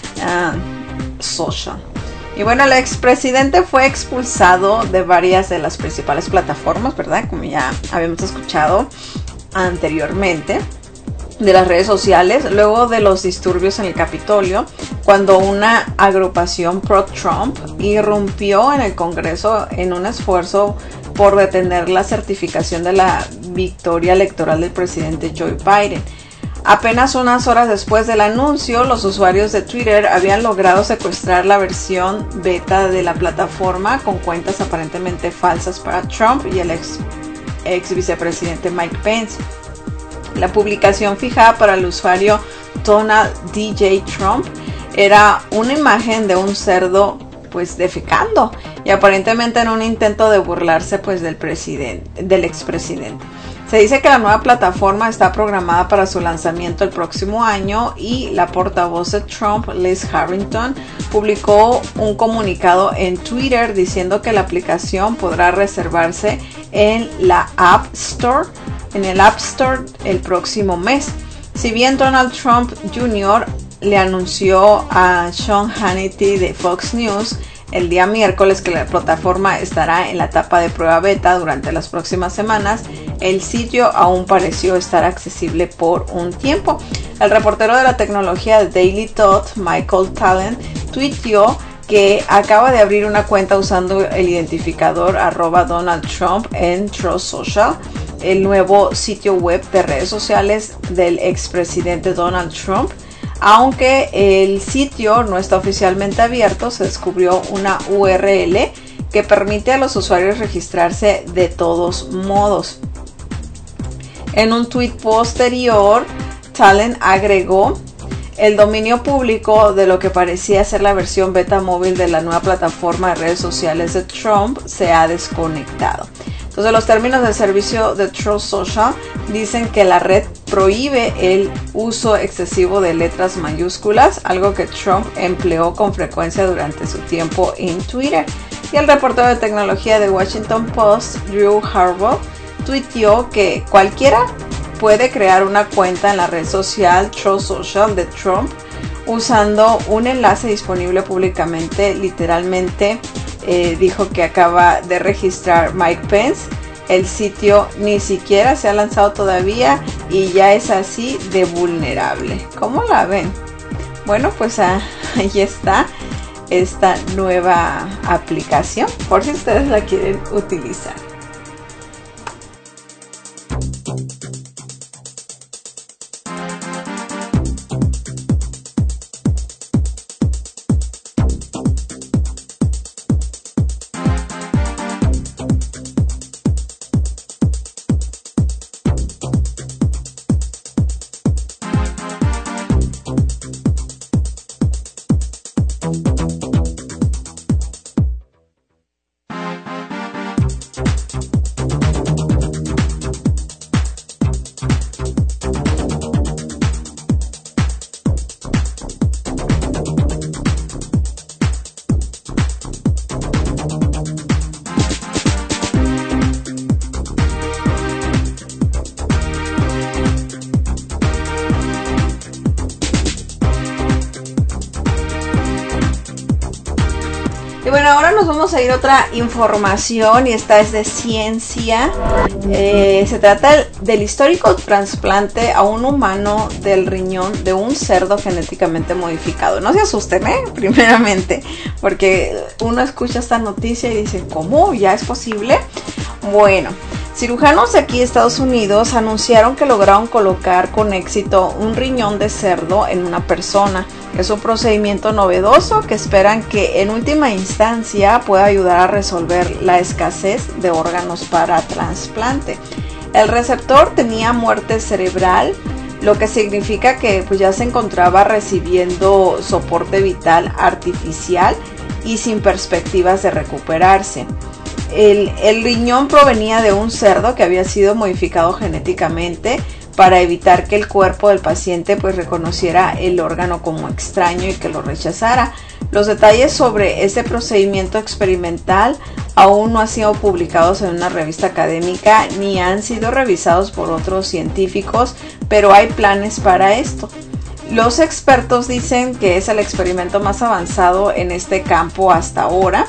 uh, Social. Y bueno, el expresidente fue expulsado de varias de las principales plataformas, ¿verdad? Como ya habíamos escuchado anteriormente, de las redes sociales, luego de los disturbios en el Capitolio, cuando una agrupación pro-Trump irrumpió en el Congreso en un esfuerzo por detener la certificación de la victoria electoral del presidente Joe Biden. Apenas unas horas después del anuncio, los usuarios de Twitter habían logrado secuestrar la versión beta de la plataforma con cuentas aparentemente falsas para Trump y el ex, ex vicepresidente Mike Pence. La publicación fijada para el usuario Donald D J Trump era una imagen de un cerdo pues defecando y aparentemente en un intento de burlarse pues del presidente, del expresidente. Se dice que la nueva plataforma está programada para su lanzamiento el próximo año y la portavoz de Trump, Liz Harrington, publicó un comunicado en Twitter diciendo que la aplicación podrá reservarse en la App Store, en el App Store el próximo mes. Si bien Donald Trump junior le anunció a Sean Hannity de Fox News el día miércoles que la plataforma estará en la etapa de prueba beta durante las próximas semanas, el sitio aún pareció estar accesible por un tiempo. El reportero de la tecnología de Daily Dot, Michael Talent, tuiteó que acaba de abrir una cuenta usando el identificador arroba Donald Trump en Truth Social, el nuevo sitio web de redes sociales del expresidente Donald Trump. Aunque el sitio no está oficialmente abierto, se descubrió una U R L que permite a los usuarios registrarse de todos modos. En un tweet posterior, Talent agregó: el dominio público de lo que parecía ser la versión beta móvil de la nueva plataforma de redes sociales de Trump se ha desconectado. Entonces, los términos del servicio de Truth Social dicen que la red prohíbe el uso excesivo de letras mayúsculas, algo que Trump empleó con frecuencia durante su tiempo en Twitter. Y el reportero de tecnología de Washington Post, Drew Harbaugh, tuiteó que cualquiera puede crear una cuenta en la red social Truth Social de Trump usando un enlace disponible públicamente. Literalmente eh, dijo que acaba de registrar Mike Pence. El sitio ni siquiera se ha lanzado todavía y ya es así de vulnerable. ¿Cómo la ven? Bueno, pues ah, ahí está esta nueva aplicación por si ustedes la quieren utilizar. Y bueno, ahora nos vamos a ir a otra información y esta es de ciencia. Eh, se trata del histórico trasplante a un humano del riñón de un cerdo genéticamente modificado. No se asusten, ¿eh? Primeramente, porque uno escucha esta noticia y dice, ¿cómo? ¿Ya es posible? Bueno, cirujanos de aquí de Estados Unidos anunciaron que lograron colocar con éxito un riñón de cerdo en una persona. Es un procedimiento novedoso que esperan que en última instancia pueda ayudar a resolver la escasez de órganos para trasplante. El receptor tenía muerte cerebral, lo que significa que pues, ya se encontraba recibiendo soporte vital artificial y sin perspectivas de recuperarse. El, el riñón provenía de un cerdo que había sido modificado genéticamente para evitar que el cuerpo del paciente pues reconociera el órgano como extraño y que lo rechazara. Los detalles sobre ese procedimiento experimental aún no han sido publicados en una revista académica ni han sido revisados por otros científicos, pero hay planes para esto. Los expertos dicen que es el experimento más avanzado en este campo hasta ahora.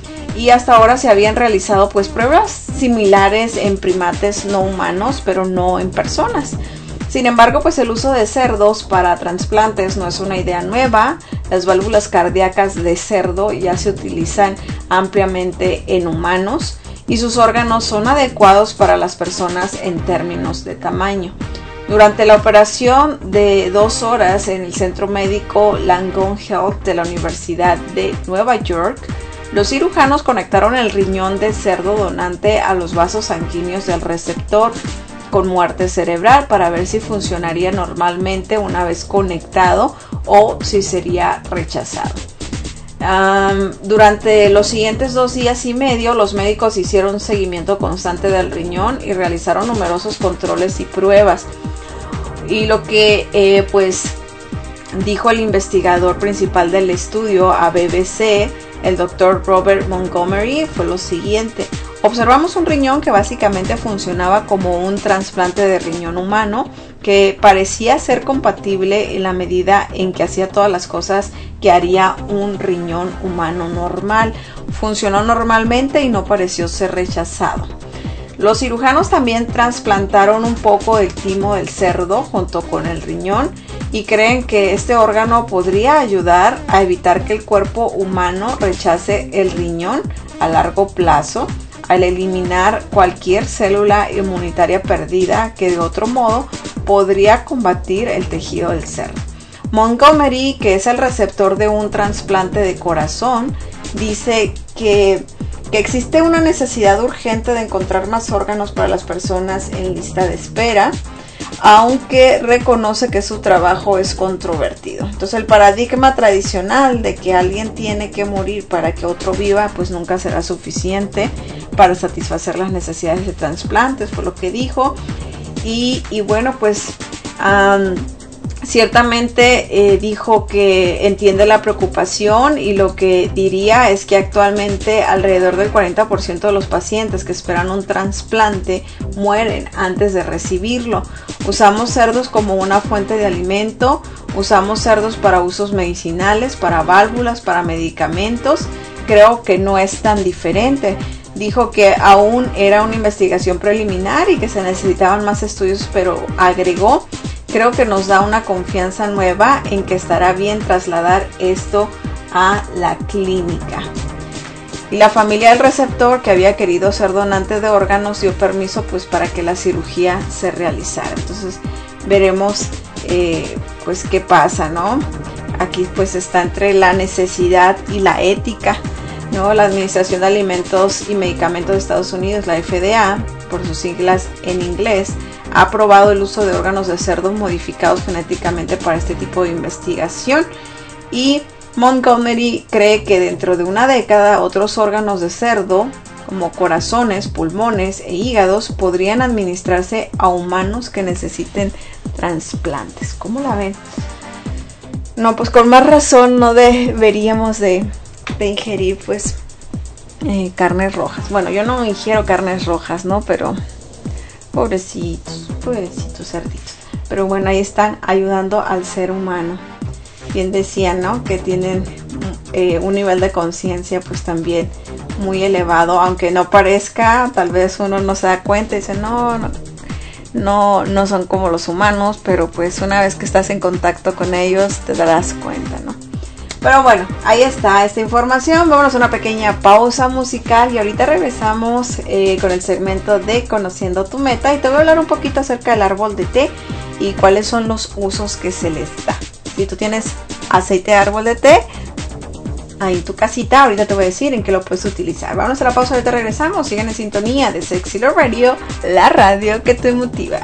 Y hasta ahora se habían realizado pues pruebas similares en primates no humanos, pero no en personas. Sin embargo, pues el uso de cerdos para trasplantes no es una idea nueva. Las válvulas cardíacas de cerdo ya se utilizan ampliamente en humanos y sus órganos son adecuados para las personas en términos de tamaño. Durante la operación de dos horas en el centro médico Langone Health de la Universidad de Nueva York, los cirujanos conectaron el riñón de cerdo donante a los vasos sanguíneos del receptor con muerte cerebral para ver si funcionaría normalmente una vez conectado o si sería rechazado. Um, durante los siguientes dos días y medio, los médicos hicieron un seguimiento constante del riñón y realizaron numerosos controles y pruebas. Y lo que eh, pues dijo el investigador principal del estudio a B B C, el doctor Robert Montgomery, fue lo siguiente: observamos un riñón que básicamente funcionaba como un trasplante de riñón humano, que parecía ser compatible en la medida en que hacía todas las cosas que haría un riñón humano normal. Funcionó normalmente y no pareció ser rechazado. Los cirujanos también trasplantaron un poco del timo del cerdo junto con el riñón y creen que este órgano podría ayudar a evitar que el cuerpo humano rechace el riñón a largo plazo, al eliminar cualquier célula inmunitaria perdida que de otro modo podría combatir el tejido del cerdo. Montgomery, que es el receptor de un trasplante de corazón, dice que, que existe una necesidad urgente de encontrar más órganos para las personas en lista de espera, aunque reconoce que su trabajo es controvertido. Entonces, el paradigma tradicional de que alguien tiene que morir para que otro viva, pues nunca será suficiente para satisfacer las necesidades de trasplantes, fue lo que dijo. Y, y bueno, pues um, ciertamente eh, dijo que entiende la preocupación, y lo que diría es que actualmente alrededor del cuarenta por ciento de los pacientes que esperan un trasplante mueren antes de recibirlo. Usamos cerdos como una fuente de alimento, usamos cerdos para usos medicinales, para válvulas, para medicamentos. Creo que no es tan diferente. Dijo que aún era una investigación preliminar y que se necesitaban más estudios, pero agregó: creo que nos da una confianza nueva en que estará bien trasladar esto a la clínica. Y la familia del receptor, que había querido ser donante de órganos, dio permiso pues para que la cirugía se realizara. Entonces veremos eh, pues qué pasa, ¿no? Aquí pues está entre la necesidad y la ética, ¿no? La Administración de Alimentos y Medicamentos de Estados Unidos, la F D A, por sus siglas en inglés, ha aprobado el uso de órganos de cerdo modificados genéticamente para este tipo de investigación, y Montgomery cree que dentro de una década otros órganos de cerdo como corazones, pulmones e hígados podrían administrarse a humanos que necesiten trasplantes. ¿Cómo la ven? No, pues con más razón no deberíamos de, de ingerir pues eh, carnes rojas. Bueno, yo no ingiero carnes rojas, ¿no? Pero pobrecitos, pobrecitos cerditos. Pero bueno, ahí están ayudando al ser humano. Bien decían, ¿no? Que tienen eh, un nivel de conciencia pues también muy elevado, aunque no parezca, tal vez uno no se da cuenta y dice no, no, no, no son como los humanos, pero pues una vez que estás en contacto con ellos te darás cuenta, ¿no? Pero bueno, ahí está esta información. Vámonos a una pequeña pausa musical y ahorita regresamos eh, con el segmento de Conociendo tu Meta, y te voy a hablar un poquito acerca del árbol de té y cuáles son los usos que se les da. Si tú tienes aceite de árbol de té ahí en tu casita, ahorita te voy a decir en qué lo puedes utilizar. Vamos a la pausa, ahorita regresamos. Siguen en sintonía de Sexy Love Radio, la radio que te motiva.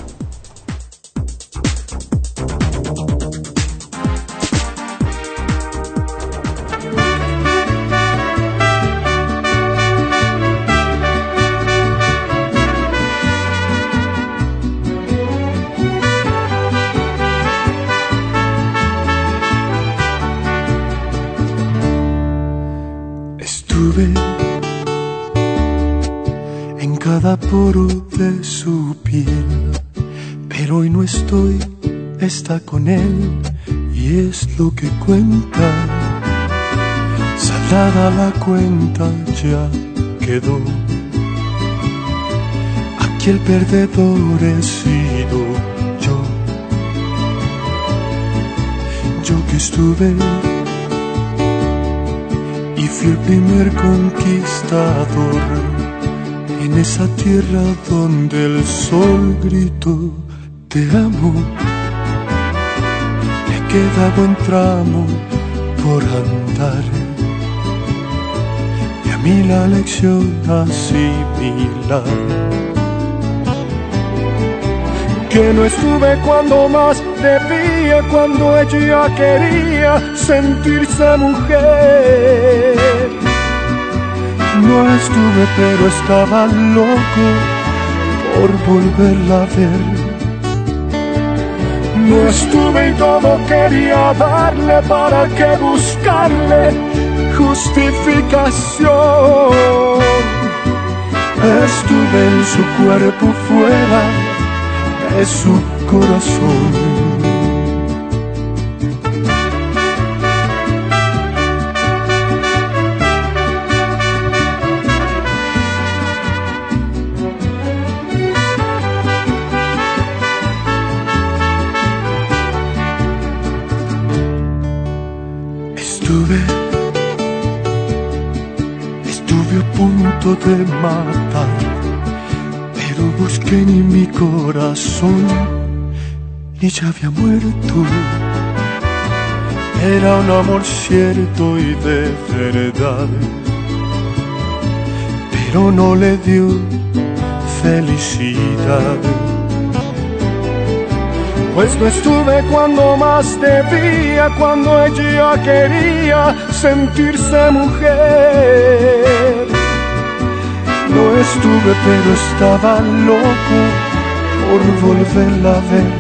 En cada poro de su piel, pero hoy no estoy, está con él, y es lo que cuenta. Saldada la cuenta ya quedó, aquí el perdedor he sido yo. Yo que estuve y fui el primer conquistador, en esa tierra donde el sol gritó te amo. Me queda buen tramo por andar y a mí la lección asimilar. Que no estuve cuando más debía, cuando ella quería sentirse mujer. No estuve pero estaba loco por volverla a ver. No estuve y todo quería darle, para que buscarle justificación. Estuve en su cuerpo fuera de su corazón. Estuve, estuve a punto de matar, pero busqué en mi corazón y ya había muerto. Era un amor cierto y de verdad, pero no le dio felicidad. Pues no estuve cuando más debía, cuando ella quería sentirse mujer. No estuve pero estaba loco por volverla a ver.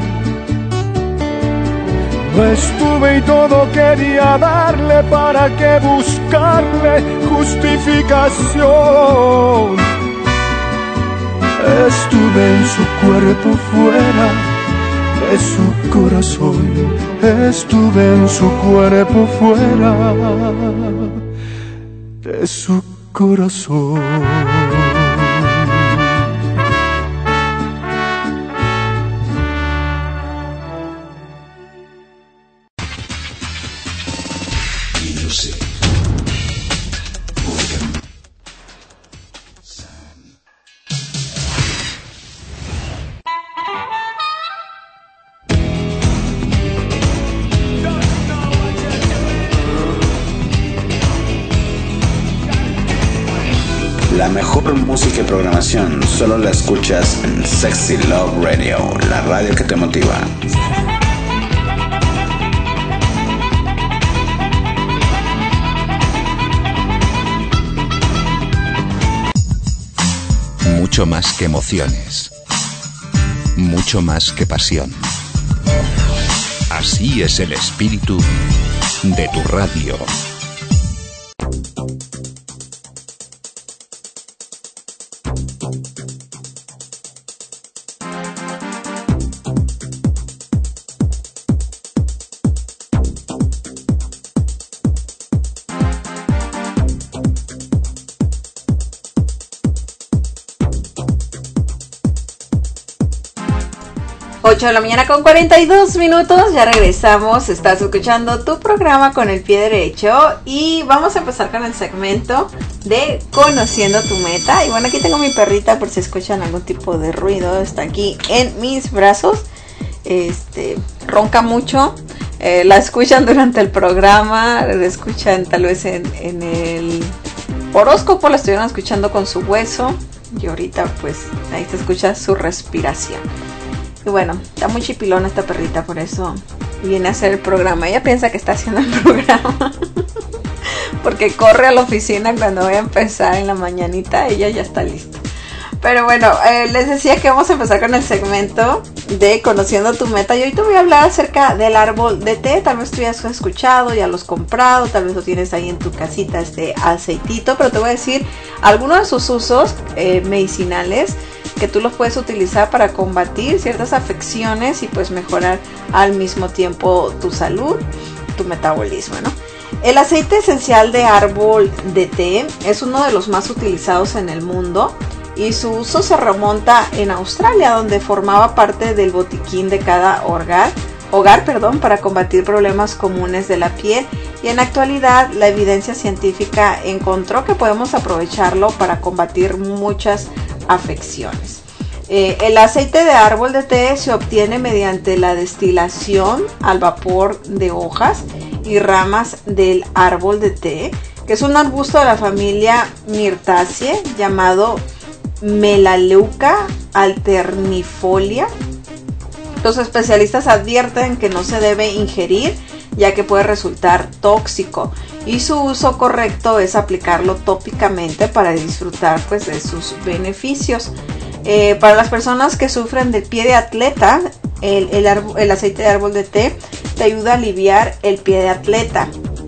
No estuve y todo quería darle, para que buscarle justificación. Estuve en su cuerpo fuera de su corazón. Estuve en su cuerpo fuera de su corazón. La mejor música y programación solo la escuchas en Sexy Love Radio, la radio que te motiva. Mucho más que emociones, mucho más que pasión. Así es el espíritu de tu radio. ocho de la mañana con cuarenta y dos minutos, ya regresamos, estás escuchando tu programa Con el Pie Derecho y vamos a empezar con el segmento de Conociendo tu Meta. Y bueno, aquí tengo mi perrita por si escuchan algún tipo de ruido, está aquí en mis brazos, este, ronca mucho, eh, la escuchan durante el programa, la escuchan tal vez en, en el horóscopo, la estuvieron escuchando con su hueso y ahorita pues ahí se escucha su respiración. Y bueno, está muy chipilona esta perrita, por eso viene a hacer el programa. Ella piensa que está haciendo el programa porque corre a la oficina cuando voy a empezar en la mañanita. Ella ya está lista. Pero bueno, eh, les decía que vamos a empezar con el segmento de Conociendo tu Meta. Y hoy te voy a hablar acerca del árbol de té. Tal vez tú ya has escuchado, ya lo has comprado, tal vez lo tienes ahí en tu casita, este aceitito. Pero te voy a decir algunos de sus usos eh, medicinales que tú los puedes utilizar para combatir ciertas afecciones y pues mejorar al mismo tiempo tu salud, tu metabolismo, ¿no? El aceite esencial de árbol de té es uno de los más utilizados en el mundo y su uso se remonta en Australia, donde formaba parte del botiquín de cada hogar, hogar perdón, para combatir problemas comunes de la piel. Y en la actualidad la evidencia científica encontró que podemos aprovecharlo para combatir muchas afecciones. Eh, el aceite de árbol de té se obtiene mediante la destilación al vapor de hojas y ramas del árbol de té, que es un arbusto de la familia Myrtaceae llamado Melaleuca alternifolia. Los especialistas advierten que no se debe ingerir, ya que puede resultar tóxico, y su uso correcto es aplicarlo tópicamente para disfrutar pues de sus beneficios. Eh, para las personas que sufren del pie de atleta, el, el, el aceite de árbol de té te ayuda a aliviar el pie de atleta.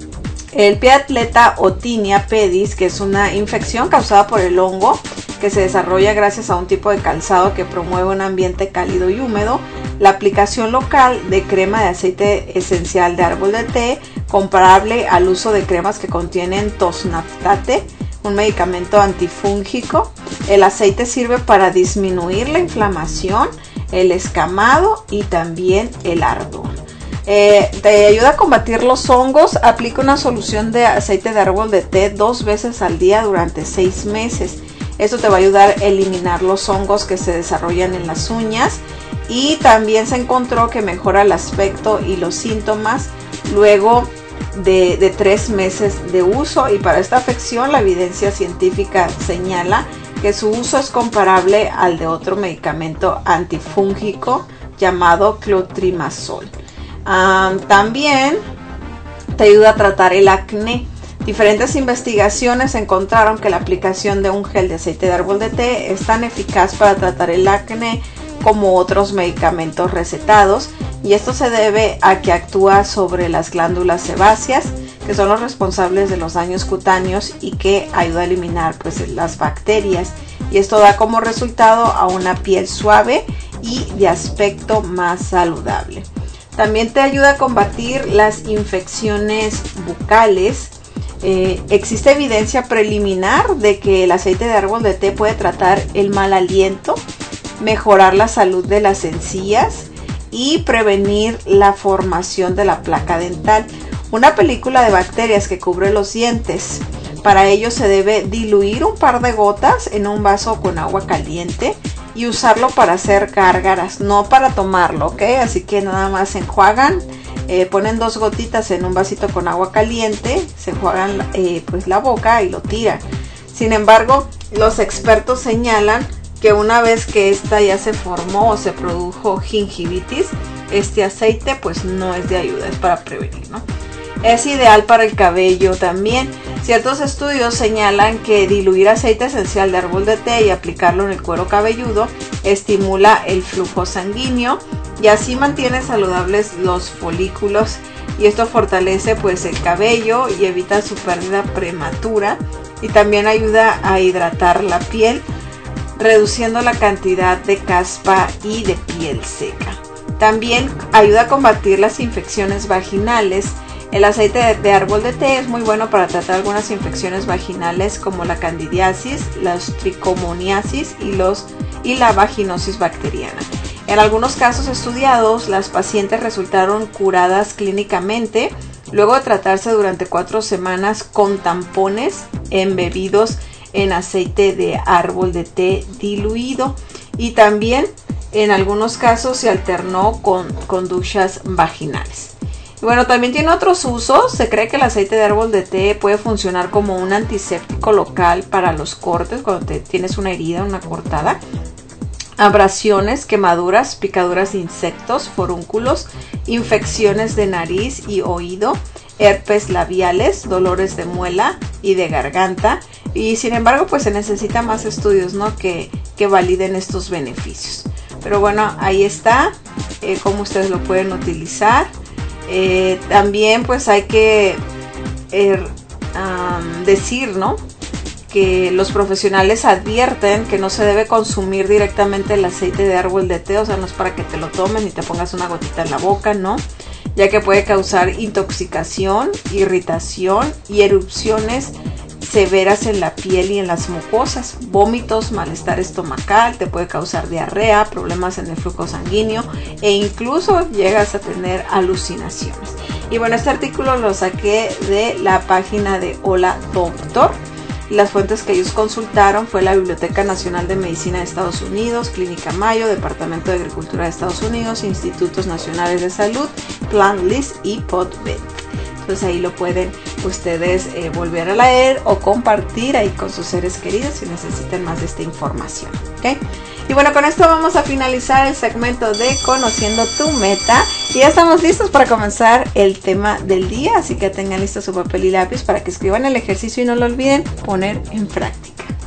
El pie de atleta o tinea pedis, que es una infección causada por el hongo que se desarrolla gracias a un tipo de calzado que promueve un ambiente cálido y húmedo. La aplicación local de crema de aceite esencial de árbol de té, comparable al uso de cremas que contienen tosnaftate, un medicamento antifúngico. El aceite sirve para disminuir la inflamación, el escamado y también el ardor. Eh, te ayuda a combatir los hongos. Aplica una solución de aceite de árbol de té dos veces al día durante seis meses. Esto te va a ayudar a eliminar los hongos que se desarrollan en las uñas, y también se encontró que mejora el aspecto y los síntomas luego de, de tres meses de uso. Y para esta afección la evidencia científica señala que su uso es comparable al de otro medicamento antifúngico llamado clotrimazol. Um, también te ayuda a tratar el acné. Diferentes investigaciones encontraron que la aplicación de un gel de aceite de árbol de té es tan eficaz para tratar el acné como otros medicamentos recetados, y esto se debe a que actúa sobre las glándulas sebáceas, que son los responsables de los daños cutáneos y que ayuda a eliminar pues las bacterias, y esto da como resultado a una piel suave y de aspecto más saludable. También te ayuda a combatir las infecciones bucales. Eh, existe evidencia preliminar de que el aceite de árbol de té puede tratar el mal aliento, mejorar la salud de las encías y prevenir la formación de la placa dental. Una película de bacterias que cubre los dientes. Para ello se debe diluir un par de gotas en un vaso con agua caliente y usarlo para hacer gárgaras, no para tomarlo, ¿ok? Así que nada más enjuagan, eh, ponen dos gotitas en un vasito con agua caliente, se enjuagan eh, pues la boca y lo tiran. Sin embargo, los expertos señalan que una vez que esta ya se formó o se produjo gingivitis, este aceite pues no es de ayuda, es para prevenir, ¿no? Es ideal para el cabello también. Ciertos estudios señalan que diluir aceite esencial de árbol de té y aplicarlo en el cuero cabelludo estimula el flujo sanguíneo y así mantiene saludables los folículos, y esto fortalece pues el cabello y evita su pérdida prematura, y también ayuda a hidratar la piel, reduciendo la cantidad de caspa y de piel seca. También ayuda a combatir las infecciones vaginales. El aceite de, de árbol de té es muy bueno para tratar algunas infecciones vaginales como la candidiasis, la trichomoniasis y, los, y la vaginosis bacteriana. En algunos casos estudiados, las pacientes resultaron curadas clínicamente luego de tratarse durante cuatro semanas con tampones embebidos en aceite de árbol de té diluido, y también en algunos casos se alternó con, con duchas vaginales. Y bueno, también tiene otros usos. Se cree que el aceite de árbol de té puede funcionar como un antiséptico local para los cortes, cuando te, tienes una herida, una cortada, abrasiones, quemaduras, picaduras de insectos, forúnculos, infecciones de nariz y oído, herpes labiales, dolores de muela y de garganta. Y sin embargo, pues se necesita más estudios, ¿no? que, que validen estos beneficios. Pero bueno, ahí está, eh, cómo ustedes lo pueden utilizar. Eh, también pues hay que eh, um, decir, ¿no?, que los profesionales advierten que no se debe consumir directamente el aceite de árbol de té, o sea, no es para que te lo tomen y te pongas una gotita en la boca, ¿no?, ya que puede causar intoxicación, irritación y erupciones severas en la piel y en las mucosas, vómitos, malestar estomacal, te puede causar diarrea, problemas en el flujo sanguíneo e incluso llegas a tener alucinaciones. Y bueno, este artículo lo saqué de la página de Hola Doctor. Las fuentes que ellos consultaron fue la Biblioteca Nacional de Medicina de Estados Unidos, Clínica Mayo, Departamento de Agricultura de Estados Unidos, Institutos Nacionales de Salud, Plant List y PubMed. Entonces ahí lo pueden ustedes eh, volver a leer o compartir ahí con sus seres queridos si necesitan más de esta información, ¿ok? Y bueno, con esto vamos a finalizar el segmento de Conociendo tu Meta. Y ya estamos listos para comenzar el tema del día. Así que tengan listo su papel y lápiz para que escriban el ejercicio y no lo olviden poner en práctica.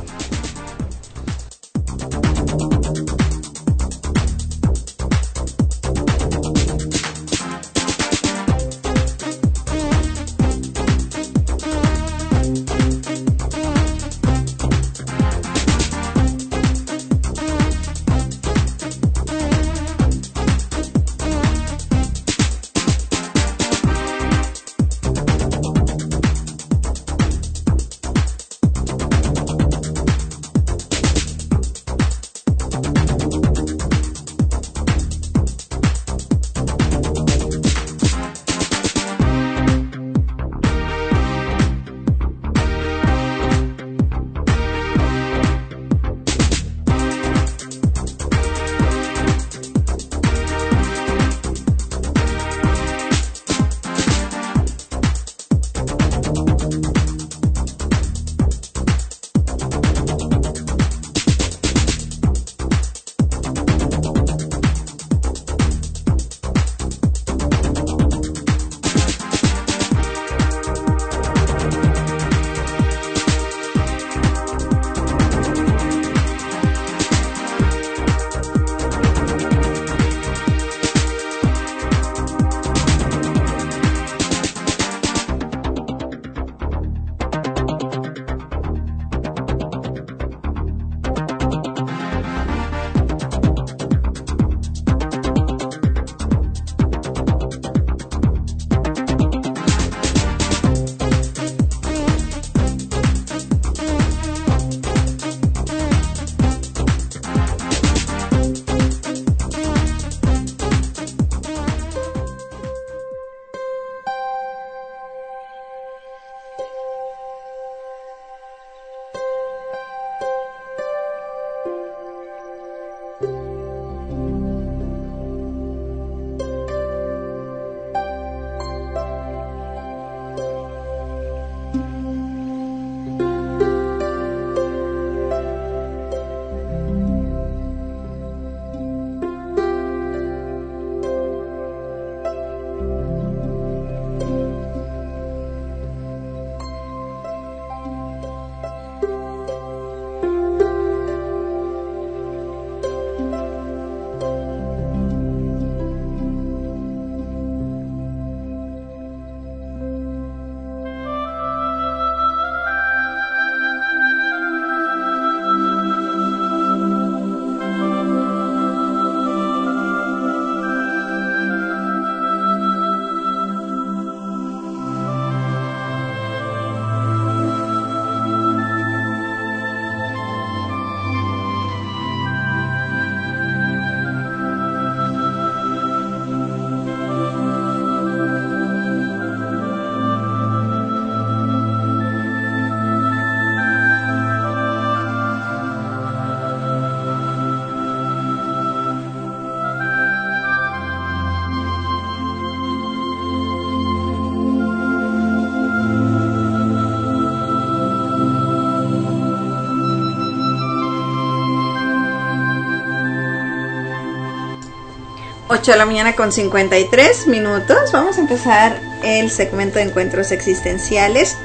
ocho de la mañana con cincuenta y tres minutos. Vamos a empezar el segmento de encuentros existenciales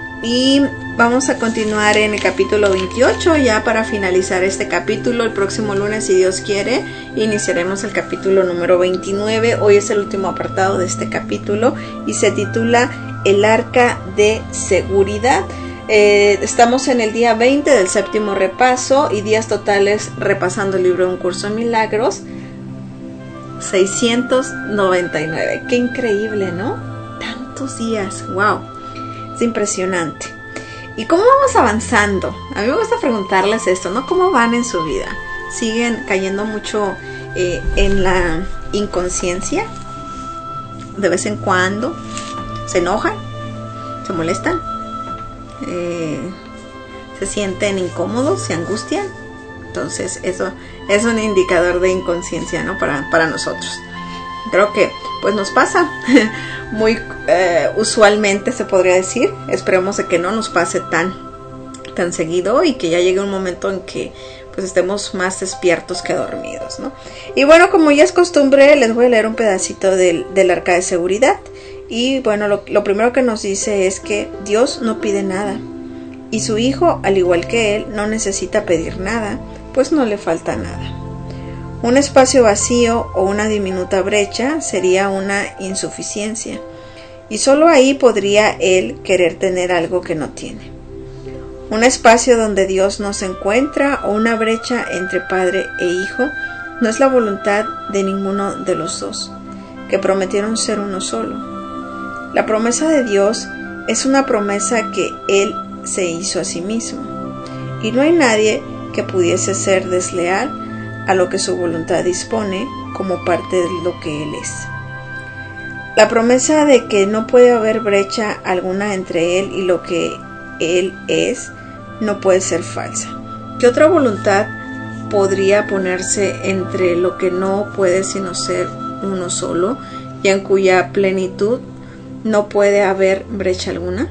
y vamos a continuar en el capítulo veintiocho. Ya para finalizar este capítulo, el próximo lunes, si Dios quiere, iniciaremos el capítulo número veintinueve. Hoy es el último apartado de este capítulo y se titula El Arca de Seguridad. Eh, estamos en el día veinte del séptimo repaso y días totales repasando el libro de Un Curso en Milagros, seiscientos noventa y nueve. Qué increíble, ¿no? Tantos días, wow, es impresionante. ¿Y cómo vamos avanzando? A mí me gusta preguntarles esto, ¿no? ¿Cómo van en su vida? ¿Siguen cayendo mucho eh, en la inconsciencia? ¿De vez en cuando se enojan? ¿Se molestan? Eh, se sienten incómodos, se angustian. Entonces eso es un indicador de inconsciencia, ¿no? Para, para nosotros. Creo que pues nos pasa muy eh, usualmente, se podría decir. Esperemos de que no nos pase tan, tan seguido y que ya llegue un momento en que pues estemos más despiertos que dormidos, ¿no? Y bueno, como ya es costumbre, les voy a leer un pedacito del, del Arca de Seguridad. Y bueno, lo, lo primero que nos dice es que Dios no pide nada. Y su Hijo, al igual que Él, no necesita pedir nada, pues no le falta nada. Un espacio vacío o una diminuta brecha sería una insuficiencia. Y solo ahí podría Él querer tener algo que no tiene. Un espacio donde Dios no se encuentra o una brecha entre Padre e Hijo no es la voluntad de ninguno de los dos, que prometieron ser uno solo. La promesa de Dios es una promesa que Él se hizo a sí mismo, y no hay nadie que pudiese ser desleal a lo que su voluntad dispone como parte de lo que Él es. La promesa de que no puede haber brecha alguna entre Él y lo que Él es no puede ser falsa. ¿Qué otra voluntad podría ponerse entre lo que no puede sino ser uno solo y en cuya plenitud no puede haber brecha alguna?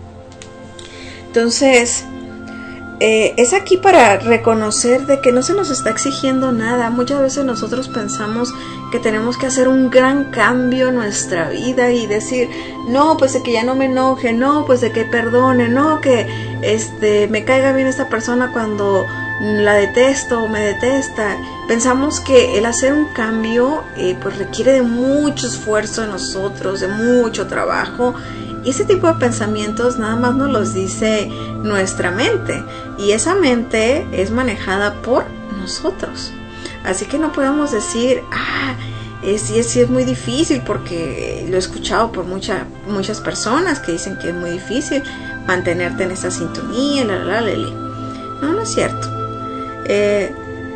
Entonces, eh, es aquí para reconocer de que no se nos está exigiendo nada. Muchas veces nosotros pensamos que tenemos que hacer un gran cambio en nuestra vida y decir, no, pues de que ya no me enoje, no, pues de que perdone, no, que este me caiga bien esta persona cuando la detesto o me detesta. Pensamos que el hacer un cambio eh, pues requiere de mucho esfuerzo de nosotros, de mucho trabajo. Y ese tipo de pensamientos nada más nos los dice nuestra mente, y esa mente es manejada por nosotros. Así que no podemos decir, ah, es, es, es muy difícil, porque lo he escuchado por mucha, muchas personas que dicen que es muy difícil mantenerte en esa sintonía, la, la, la, la, la. No, no es cierto. Eh,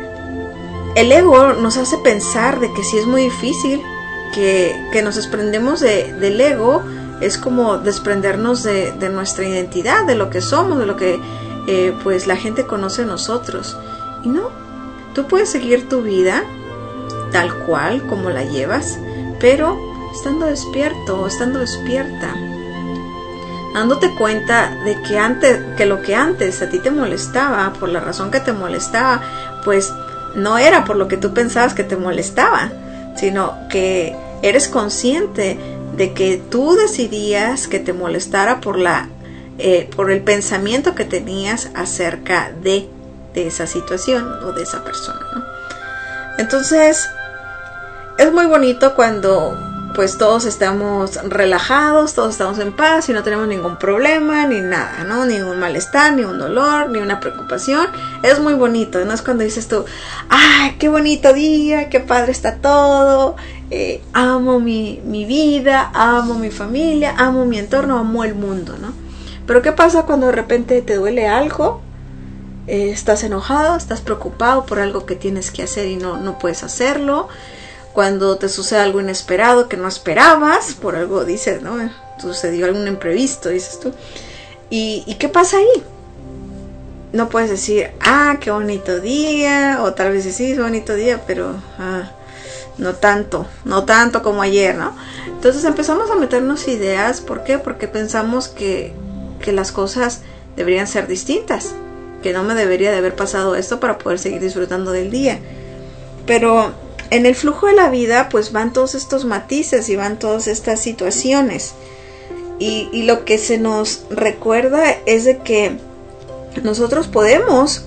el ego nos hace pensar de que sí es muy difícil, que, que nos desprendemos de, del ego. Es como desprendernos de, de nuestra identidad, de lo que somos, de lo que eh, pues la gente conoce de nosotros. Y no, tú puedes seguir tu vida tal cual como la llevas, pero estando despierto, estando despierta, dándote cuenta de que antes, que lo que antes a ti te molestaba, por la razón que te molestaba, pues no era por lo que tú pensabas que te molestaba, sino que eres consciente de que tú decidías que te molestara por la eh, por el pensamiento que tenías acerca de, de esa situación o de esa persona, ¿no? Entonces es muy bonito cuando pues todos estamos relajados, todos estamos en paz y no tenemos ningún problema ni nada, ¿no? Ningún malestar, ni un dolor, ni una preocupación. Es muy bonito, ¿no? Es cuando dices tú, ¡ay, qué bonito día! ¡Qué padre está todo! Eh, amo mi, mi vida, amo mi familia, amo mi entorno, amo el mundo, ¿no? Pero ¿qué pasa cuando de repente te duele algo? Eh, estás enojado, estás preocupado por algo que tienes que hacer y no, no puedes hacerlo. Cuando te sucede algo inesperado que no esperabas, por algo dices, ¿no? Sucedió algún imprevisto, dices tú. ¿Y, y qué pasa ahí? No puedes decir, ah, qué bonito día, o tal vez sí, es bonito día, pero ah, no tanto, no tanto como ayer, ¿no? Entonces empezamos a meternos ideas, ¿por qué? Porque pensamos que, que las cosas deberían ser distintas, que no me debería de haber pasado esto para poder seguir disfrutando del día. Pero en el flujo de la vida pues van todos estos matices y van todas estas situaciones, y, y lo que se nos recuerda es de que nosotros podemos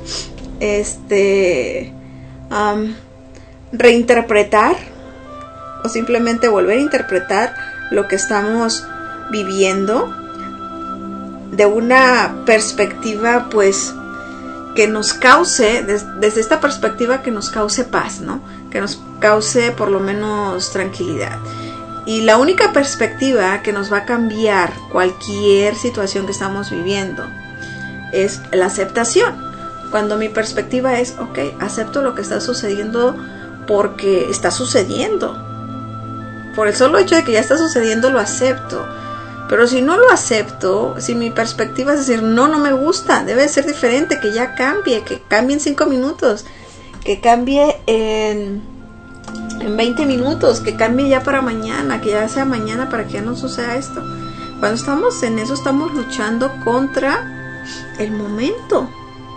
este um, reinterpretar o simplemente volver a interpretar lo que estamos viviendo de una perspectiva pues que nos cause, des, desde esta perspectiva que nos cause paz, ¿no? Que nos cause por lo menos tranquilidad. Y la única perspectiva que nos va a cambiar cualquier situación que estamos viviendo es la aceptación. Cuando mi perspectiva es, ok, acepto lo que está sucediendo porque está sucediendo. Por el solo hecho de que ya está sucediendo, lo acepto. Pero si no lo acepto, si mi perspectiva es decir, no, no me gusta, debe ser diferente, que ya cambie, que cambie en cinco minutos, que cambie en, en veinte minutos, que cambie ya para mañana, que ya sea mañana para que ya no suceda esto. Cuando estamos en eso, estamos luchando contra el momento.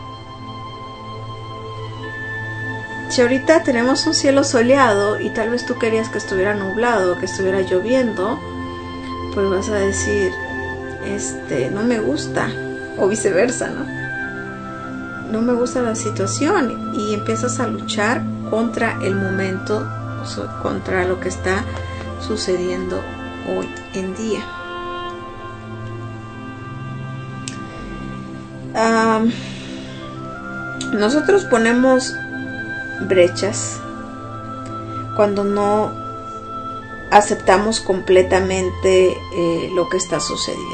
Si ahorita tenemos un cielo soleado y tal vez tú querías que estuviera nublado, que estuviera lloviendo, pues vas a decir, este, no me gusta, o viceversa, ¿no? No me gusta la situación, y empiezas a luchar contra el momento, o sea, contra lo que está sucediendo hoy en día. Um, nosotros ponemos brechas cuando no aceptamos completamente eh, lo que está sucediendo.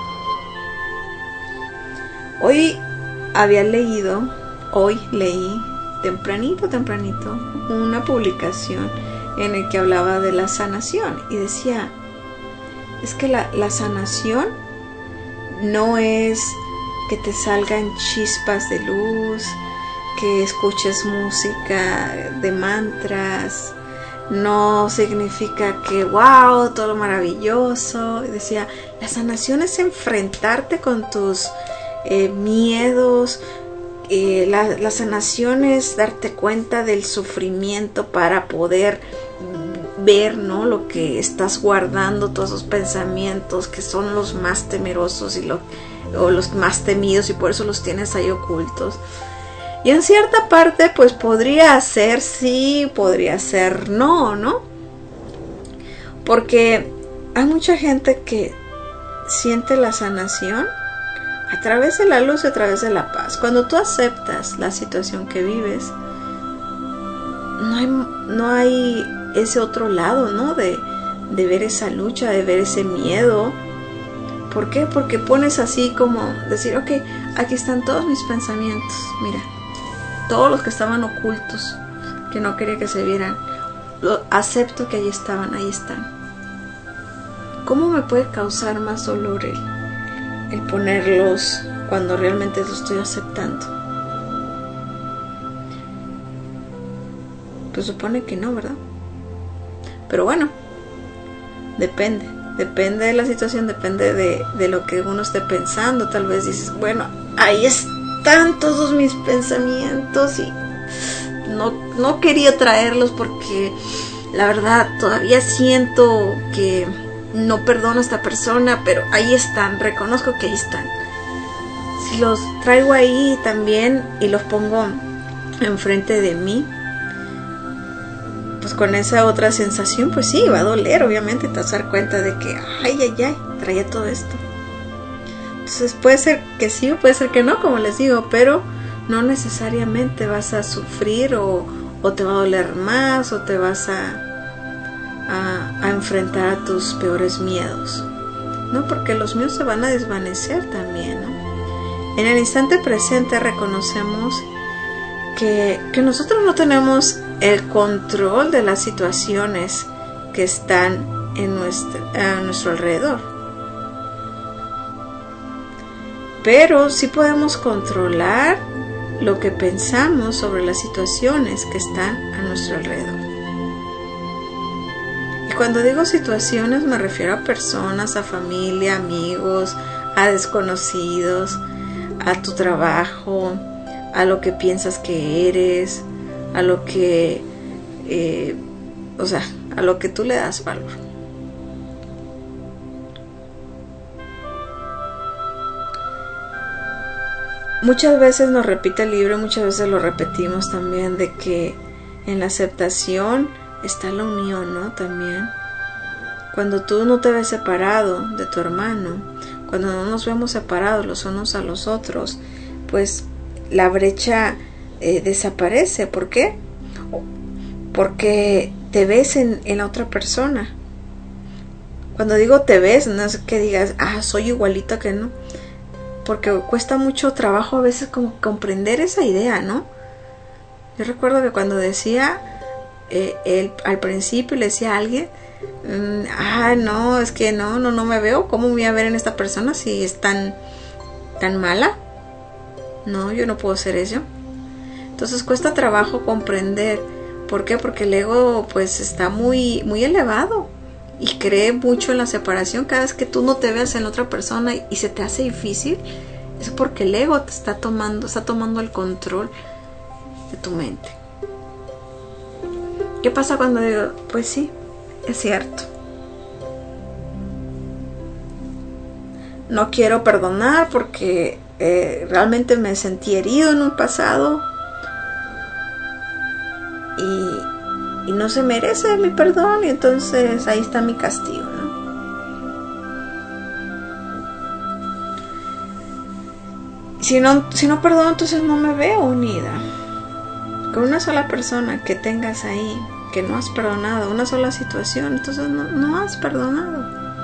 Hoy había leído, hoy leí tempranito, tempranito, una publicación en el que hablaba de la sanación y decía, es que la, la sanación no es que te salgan chispas de luz, que escuches música de mantras, no significa que wow, todo maravilloso. Decía, la sanación es enfrentarte con tus eh, miedos, eh, la, la sanación es darte cuenta del sufrimiento para poder ver, ¿no?, lo que estás guardando, todos esos pensamientos que son los más temerosos y lo, o los más temidos, y por eso los tienes ahí ocultos. Y en cierta parte pues podría ser sí, podría ser no, ¿no? Porque hay mucha gente que siente la sanación a través de la luz y a través de la paz. Cuando tú aceptas la situación que vives, no hay, no hay ese otro lado, ¿no? De, de ver esa lucha, de ver ese miedo. ¿Por qué? Porque pones así como decir, ok, aquí están todos mis pensamientos, mira. Todos los que estaban ocultos, que no quería que se vieran, lo acepto que ahí estaban, ahí están. ¿Cómo me puede causar más dolor el, el ponerlos cuando realmente los estoy aceptando? Pues supone que no, ¿verdad? Pero bueno, depende, depende de la situación, depende de, de lo que uno esté pensando. Tal vez dices, bueno, ahí está. Están todos mis pensamientos y no, no quería traerlos porque la verdad todavía siento que no perdono a esta persona, pero ahí están, reconozco que ahí están. Si los traigo ahí también y los pongo enfrente de mí, pues con esa otra sensación, pues sí, va a doler, obviamente, te vas a dar cuenta de que ay, ay, ay, traía todo esto. Entonces puede ser que sí o puede ser que no, como les digo, pero no necesariamente vas a sufrir o, o te va a doler más o te vas a, a, a enfrentar a tus peores miedos, ¿no? Porque los míos se van a desvanecer también, ¿no? En el instante presente reconocemos que, que nosotros no tenemos el control de las situaciones que están en nuestro, a nuestro alrededor. Pero sí podemos controlar lo que pensamos sobre las situaciones que están a nuestro alrededor. Y cuando digo situaciones me refiero a personas, a familia, amigos, a desconocidos, a tu trabajo, a lo que piensas que eres, a lo que, eh, o sea, a lo que tú le das valor. Muchas veces nos repite el libro, muchas veces lo repetimos también, de que en la aceptación está la unión, ¿no? También. Cuando tú no te ves separado de tu hermano, cuando no nos vemos separados los unos a los otros, pues la brecha eh, desaparece. ¿Por qué? Porque te ves en, en la otra persona. Cuando digo te ves, no es que digas, ah, soy igualita, que no. Porque cuesta mucho trabajo a veces como comprender esa idea, ¿no? Yo recuerdo que cuando decía, eh, él, al principio le decía a alguien, mm, ah, no, es que no, no, no me veo. ¿Cómo me voy a ver en esta persona si es tan, tan mala? No, yo no puedo hacer eso. Entonces cuesta trabajo comprender. ¿Por qué? Porque el ego pues está muy, muy elevado y cree mucho en la separación. Cada vez que tú no te veas en otra persona y se te hace difícil, es porque el ego te está tomando, está tomando el control de tu mente. ¿Qué pasa cuando digo, pues sí, es cierto? No quiero perdonar porque eh, realmente me sentí herido en un pasado y, y no se merece mi perdón, y entonces ahí está mi castigo, ¿no? Si no, si no perdono, entonces no me veo unida. Con una sola persona que tengas ahí, que no has perdonado, una sola situación, entonces no, no has perdonado.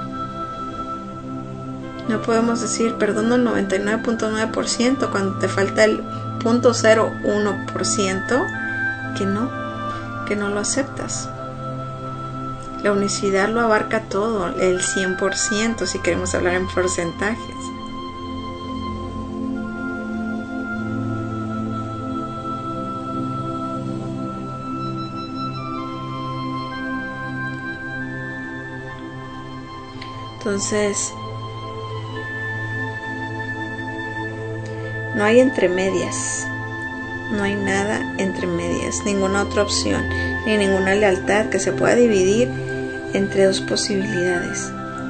No podemos decir perdono el noventa y nueve punto nueve por ciento cuando te falta el cero punto cero uno por ciento que no, que no lo aceptas. La unicidad lo abarca todo, el cien por ciento si queremos hablar en porcentajes. Entonces, no hay entre medias, no hay nada entre medias, ninguna otra opción, ni ninguna lealtad que se pueda dividir entre dos posibilidades.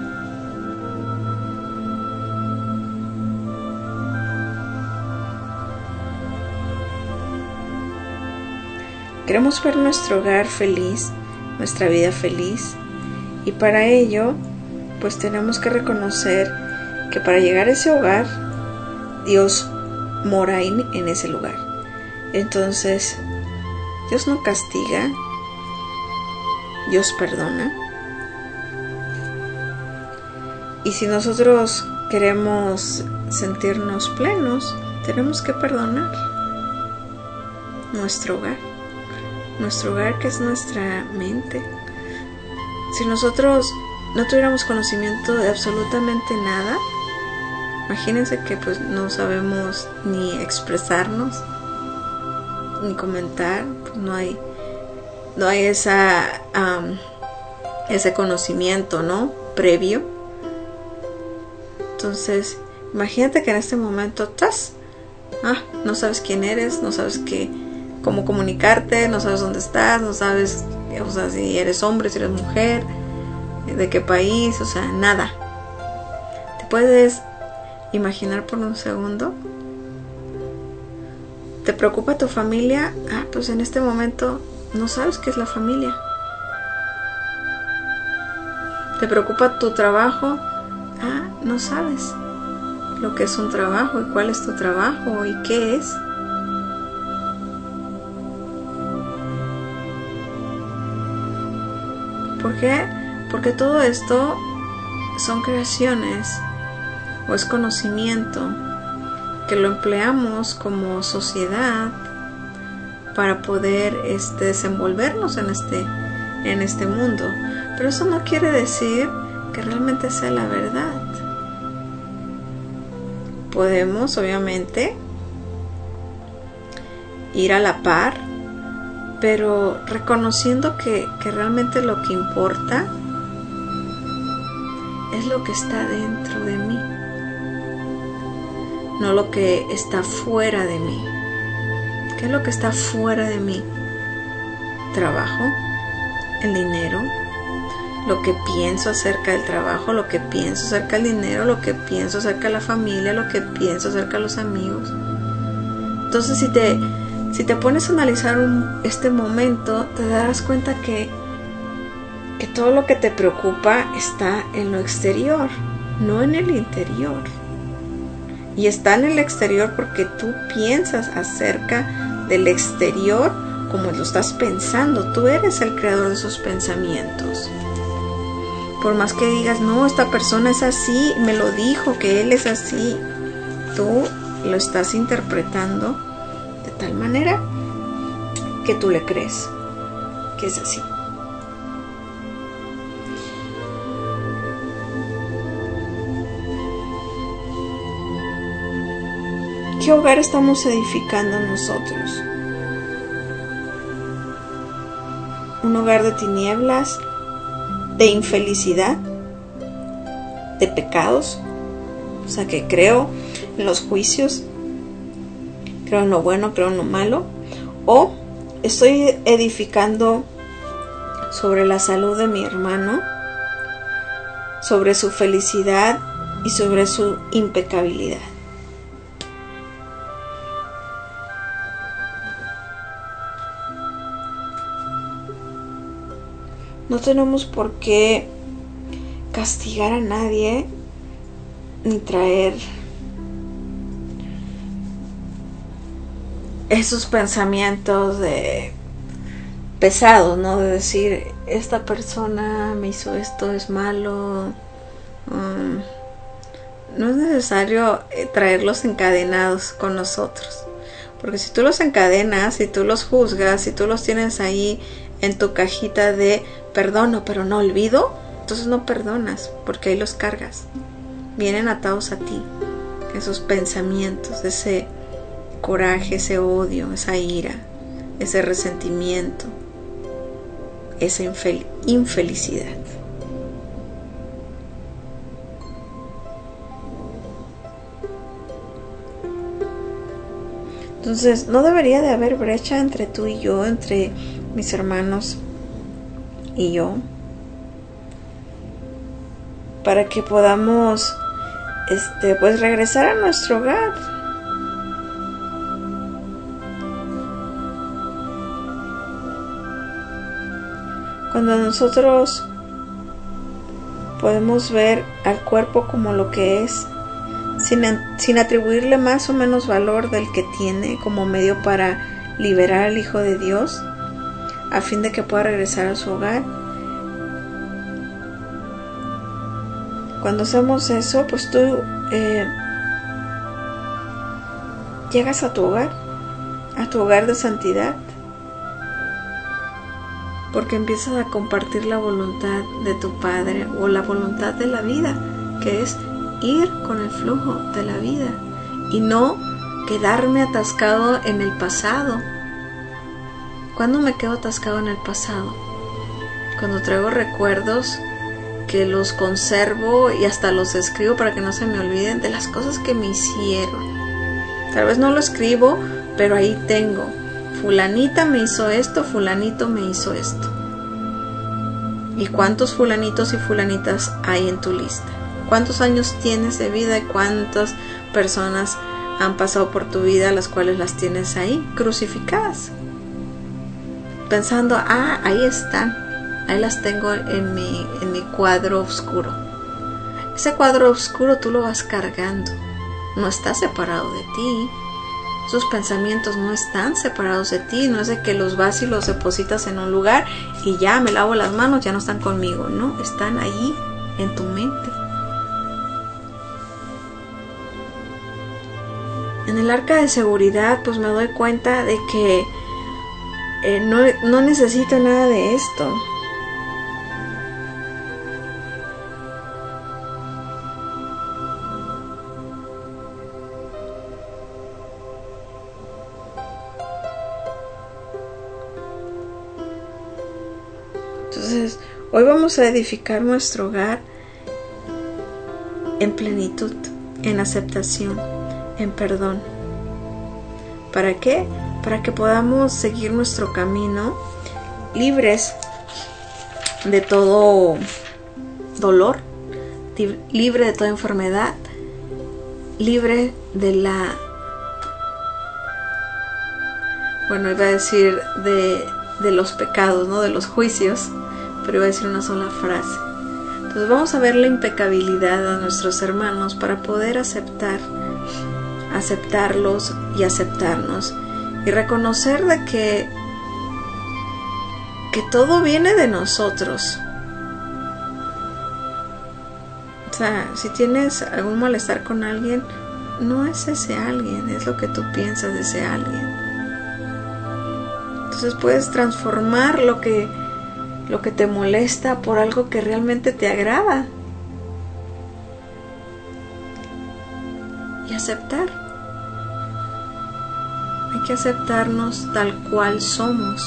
Queremos ver nuestro hogar feliz, nuestra vida feliz, y para ello pues tenemos que reconocer que para llegar a ese hogar, Dios mora en, en ese lugar. Entonces, Dios no castiga, Dios perdona. Y si nosotros queremos sentirnos plenos, tenemos que perdonar nuestro hogar, nuestro hogar que es nuestra mente. Si nosotros no tuviéramos conocimiento de absolutamente nada, imagínense que pues no sabemos ni expresarnos ni comentar, pues no hay no hay esa um, ese conocimiento, ¿no? previo. Entonces imagínate que en este momento estás ah, no sabes quién eres, no sabes qué, cómo comunicarte, no sabes dónde estás, no sabes, o sea, si eres hombre, si eres mujer, de qué país, o sea, nada. ¿Te puedes imaginar por un segundo? ¿Te preocupa tu familia? Ah, pues en este momento no sabes qué es la familia. ¿Te preocupa tu trabajo? Ah, no sabes lo que es un trabajo y cuál es tu trabajo y qué es. ¿Por qué? Porque todo esto son creaciones o es conocimiento que lo empleamos como sociedad para poder este, desenvolvernos en este, en este mundo. Pero eso no quiere decir que realmente sea la verdad. Podemos, obviamente, ir a la par, pero reconociendo que, que realmente lo que importa es lo que está dentro de mí, no lo que está fuera de mí. ¿Qué es lo que está fuera de mí? Trabajo, el dinero, lo que pienso acerca del trabajo, lo que pienso acerca del dinero, lo que pienso acerca de la familia, lo que pienso acerca de los amigos. Entonces si te, si te pones a analizar un, este momento, te darás cuenta que que todo lo que te preocupa está en lo exterior, no en el interior. Y está en el exterior porque tú piensas acerca del exterior como lo estás pensando. Tú eres el creador de esos pensamientos. Por más que digas, no, esta persona es así, me lo dijo, que él es así, tú lo estás interpretando de tal manera que tú le crees que es así. ¿qué hogar estamos edificando nosotros? ¿Un hogar de tinieblas, de infelicidad, de pecados? O sea, que creo en los juicios, creo en lo bueno, creo en lo malo. ¿O estoy edificando sobre la salud de mi hermano, sobre su felicidad y sobre su impecabilidad? No tenemos por qué castigar a nadie ni traer esos pensamientos de pesados, ¿no? De decir, esta persona me hizo esto, es malo. Um, no es necesario traerlos encadenados con nosotros, porque si tú los encadenas, si tú los juzgas, si tú los tienes ahí en tu cajita de perdono pero no olvido, entonces no perdonas, porque ahí los cargas, vienen atados a ti, esos pensamientos, ese coraje, ese odio, esa ira, ese resentimiento, esa infel- infelicidad. Entonces no debería de haber brecha entre tú y yo, entre mis hermanos y yo, para que podamos este pues regresar a nuestro hogar. Cuando nosotros podemos ver al cuerpo como lo que es, sin, sin atribuirle más o menos valor del que tiene, como medio para liberar al Hijo de Dios, a fin de que pueda regresar a su hogar. Cuando hacemos eso, pues tú eh, llegas a tu hogar, a tu hogar de santidad, porque empiezas a compartir la voluntad de tu Padre o la voluntad de la vida, que es ir con el flujo de la vida y no quedarme atascado en el pasado. ¿Cuándo me quedo atascado en el pasado? Cuando traigo recuerdos que los conservo y hasta los escribo para que no se me olviden de las cosas que me hicieron. Tal vez no lo escribo, pero ahí tengo: fulanita me hizo esto, fulanito me hizo esto. ¿Y cuántos fulanitos y fulanitas hay en tu lista? ¿Cuántos años tienes de vida y cuántas personas han pasado por tu vida, las cuales las tienes ahí crucificadas? Pensando, ah, ahí están, ahí las tengo en mi, en mi cuadro oscuro. Ese cuadro oscuro tú lo vas cargando, no está separado de ti. Esos pensamientos no están separados de ti, no es de que los vas y los depositas en un lugar y ya me lavo las manos, ya no están conmigo, no, están allí en tu mente. En el arca de seguridad pues me doy cuenta de que eh, no, no necesito nada de esto. Entonces, hoy vamos a edificar nuestro hogar en plenitud, en aceptación, en perdón. ¿Para qué? Para que podamos seguir nuestro camino libres de todo dolor, libre de toda enfermedad, libre de la, bueno, iba a decir de, de los pecados, ¿no? De los juicios, pero iba a decir una sola frase. Entonces vamos a ver la impecabilidad de nuestros hermanos para poder aceptar, aceptarlos y aceptarnos y reconocer de que que todo viene de nosotros. O sea, si tienes algún malestar con alguien, no es ese alguien, es lo que tú piensas de ese alguien. Entonces puedes transformar lo que lo que te molesta por algo que realmente te agrada y aceptar. que aceptarnos tal cual somos.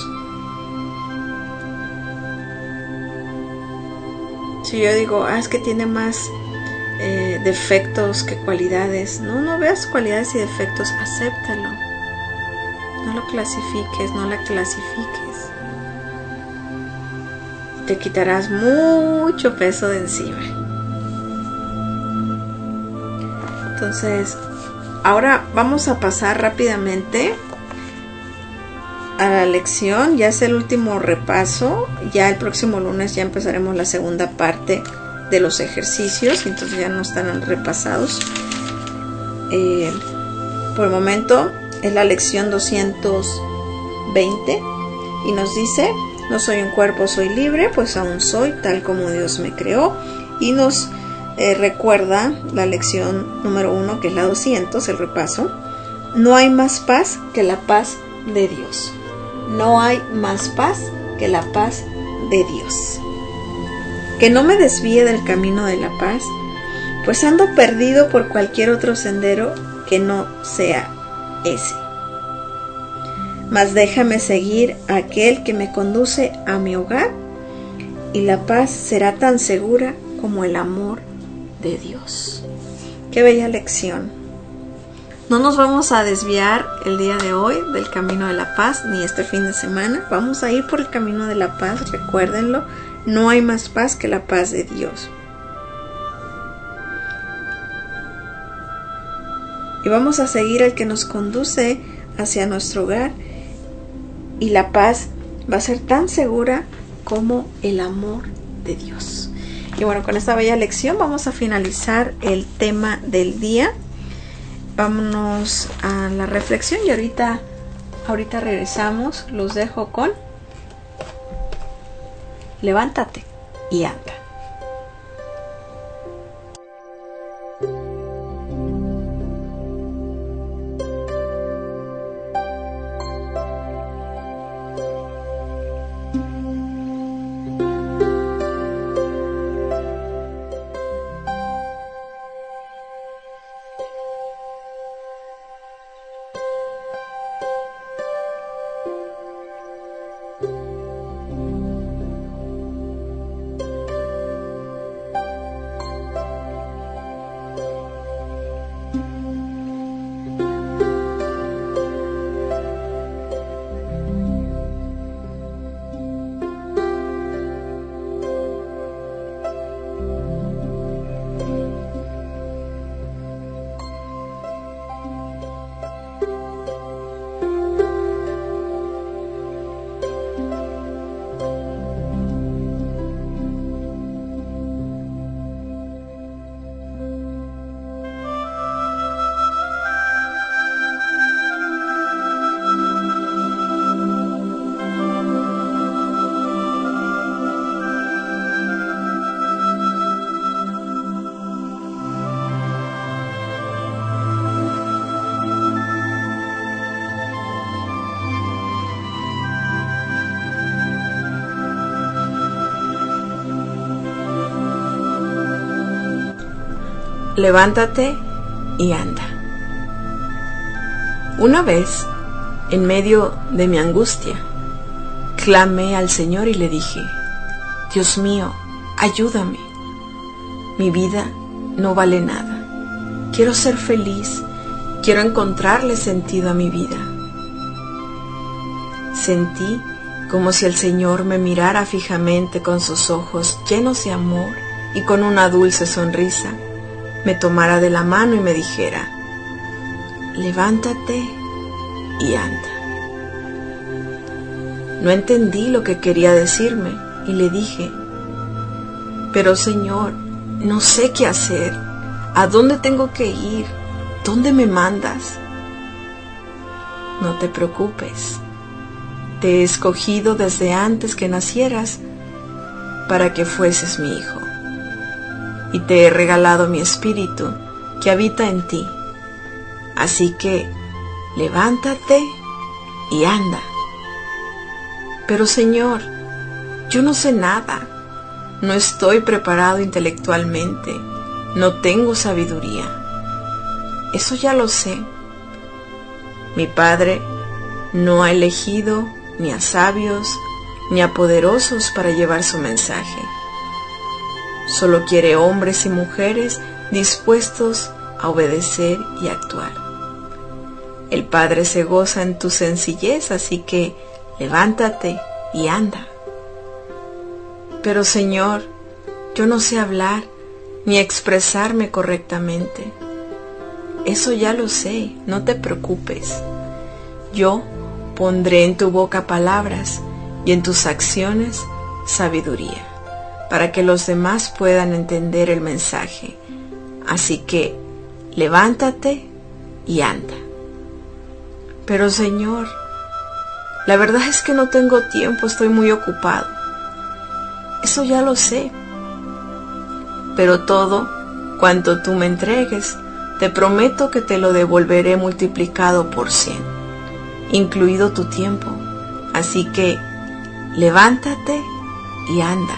Si yo digo, ah, es que tiene más eh, defectos que cualidades, no, no veas cualidades y defectos, acéptalo. No lo clasifiques, no la clasifiques. Te quitarás mucho peso de encima. Entonces, ahora vamos a pasar rápidamente a la lección. Ya es el último repaso. Ya el próximo lunes ya empezaremos la segunda parte de los ejercicios. Entonces ya no estarán repasados. Eh, por el momento es la lección doscientos veinte. Y nos dice: no soy un cuerpo, soy libre, pues aún soy tal como Dios me creó. Y nos eh, recuerda la lección número uno, que es la doscientos, el repaso. No hay más paz que la paz de Dios. No hay más paz que la paz de Dios. Que no me desvíe del camino de la paz, pues ando perdido por cualquier otro sendero que no sea ese. Mas déjame seguir a aquel que me conduce a mi hogar, y la paz será tan segura como el amor de Dios. Qué bella lección. No nos vamos a desviar el día de hoy del camino de la paz, ni este fin de semana. Vamos a ir por el camino de la paz, recuérdenlo. No hay más paz que la paz de Dios. Y vamos a seguir al que nos conduce hacia nuestro hogar, y la paz va a ser tan segura como el amor de Dios. Y bueno, con esta bella lección vamos a finalizar el tema del día. Vámonos a la reflexión y ahorita, ahorita regresamos. Los dejo con levántate y anda. Levántate y anda. Una vez, en medio de mi angustia, clamé al Señor y le dije: Dios mío, ayúdame. Mi vida no vale nada. Quiero ser feliz. Quiero encontrarle sentido a mi vida. Sentí como si el Señor me mirara fijamente con sus ojos llenos de amor y con una dulce sonrisa me tomara de la mano y me dijera: levántate y anda. No entendí lo que quería decirme y le dije: pero Señor, no sé qué hacer. ¿A dónde tengo que ir? ¿Dónde me mandas? No te preocupes. Te he escogido desde antes que nacieras para que fueses mi hijo. Y te he regalado mi espíritu que habita en ti. Así que levántate y anda. Pero Señor, yo no sé nada. No estoy preparado intelectualmente. No tengo sabiduría. Eso ya lo sé. Mi padre no ha elegido ni a sabios ni a poderosos para llevar su mensaje. Solo quiere hombres y mujeres dispuestos a obedecer y actuar. El Padre se goza en tu sencillez, así que levántate y anda. Pero Señor, yo no sé hablar ni expresarme correctamente. Eso ya lo sé, no te preocupes. Yo pondré en tu boca palabras y en tus acciones sabiduría, para que los demás puedan entender el mensaje. Así que levántate y anda. Pero Señor, la verdad es que no tengo tiempo, estoy muy ocupado. Eso ya lo sé. Pero todo cuanto tú me entregues, te prometo que te lo devolveré multiplicado por cien, incluido tu tiempo. Así que levántate y anda.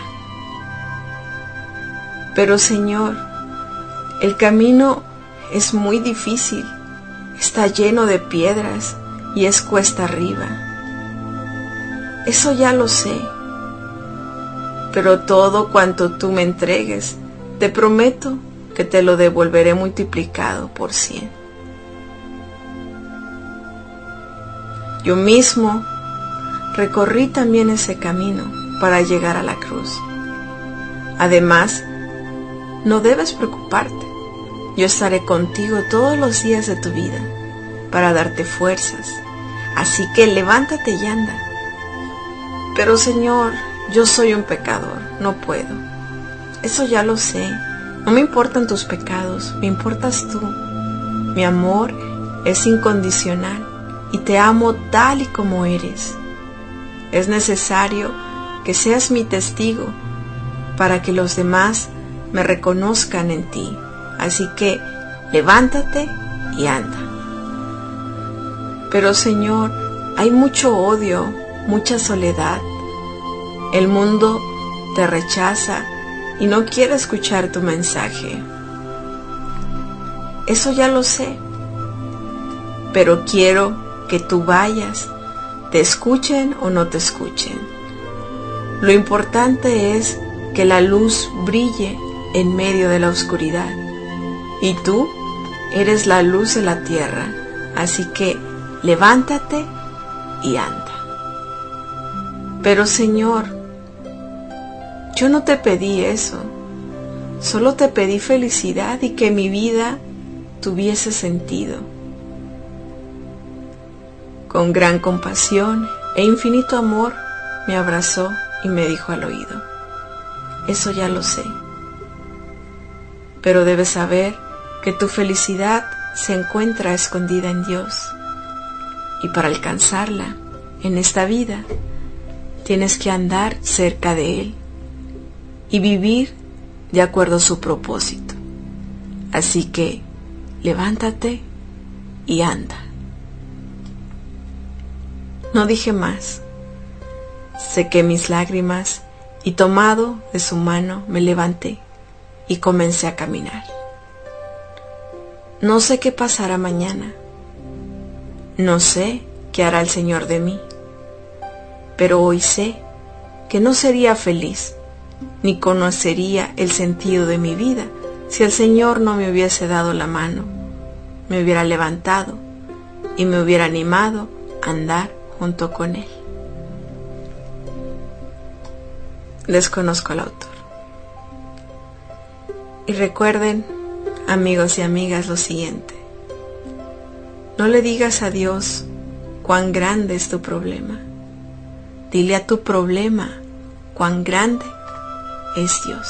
Pero Señor, el camino es muy difícil, está lleno de piedras y es cuesta arriba. Eso ya lo sé. Pero todo cuanto tú me entregues, te prometo que te lo devolveré multiplicado por cien. Yo mismo recorrí también ese camino para llegar a la cruz. Además, no debes preocuparte. Yo estaré contigo todos los días de tu vida para darte fuerzas. Así que levántate y anda. Pero Señor, yo soy un pecador, no puedo. Eso ya lo sé. No me importan tus pecados, me importas tú. Mi amor es incondicional y te amo tal y como eres. Es necesario que seas mi testigo para que los demás me reconozcan en ti. Así que levántate y anda. Pero Señor, hay mucho odio, mucha soledad. El mundo te rechaza y no quiere escuchar tu mensaje. Eso ya lo sé. Pero quiero que tú vayas, te escuchen o no te escuchen. Lo importante es que la luz brille en medio de la oscuridad. Y tú eres la luz de la tierra. Así que levántate y anda. Pero Señor, yo no te pedí eso. Solo te pedí felicidad y que mi vida tuviese sentido. Con gran compasión e infinito amor me abrazó y me dijo al oído: eso ya lo sé. Pero debes saber que tu felicidad se encuentra escondida en Dios. Y para alcanzarla en esta vida, tienes que andar cerca de Él y vivir de acuerdo a su propósito. Así que levántate y anda. No dije más. Sequé mis lágrimas y tomado de su mano me levanté y comencé a caminar. No sé qué pasará mañana. No sé qué hará el Señor de mí. Pero hoy sé que no sería feliz ni conocería el sentido de mi vida si el Señor no me hubiese dado la mano, me hubiera levantado y me hubiera animado a andar junto con Él. Desconozco al autor. Y recuerden, amigos y amigas, lo siguiente: no le digas a Dios cuán grande es tu problema. Dile a tu problema cuán grande es Dios.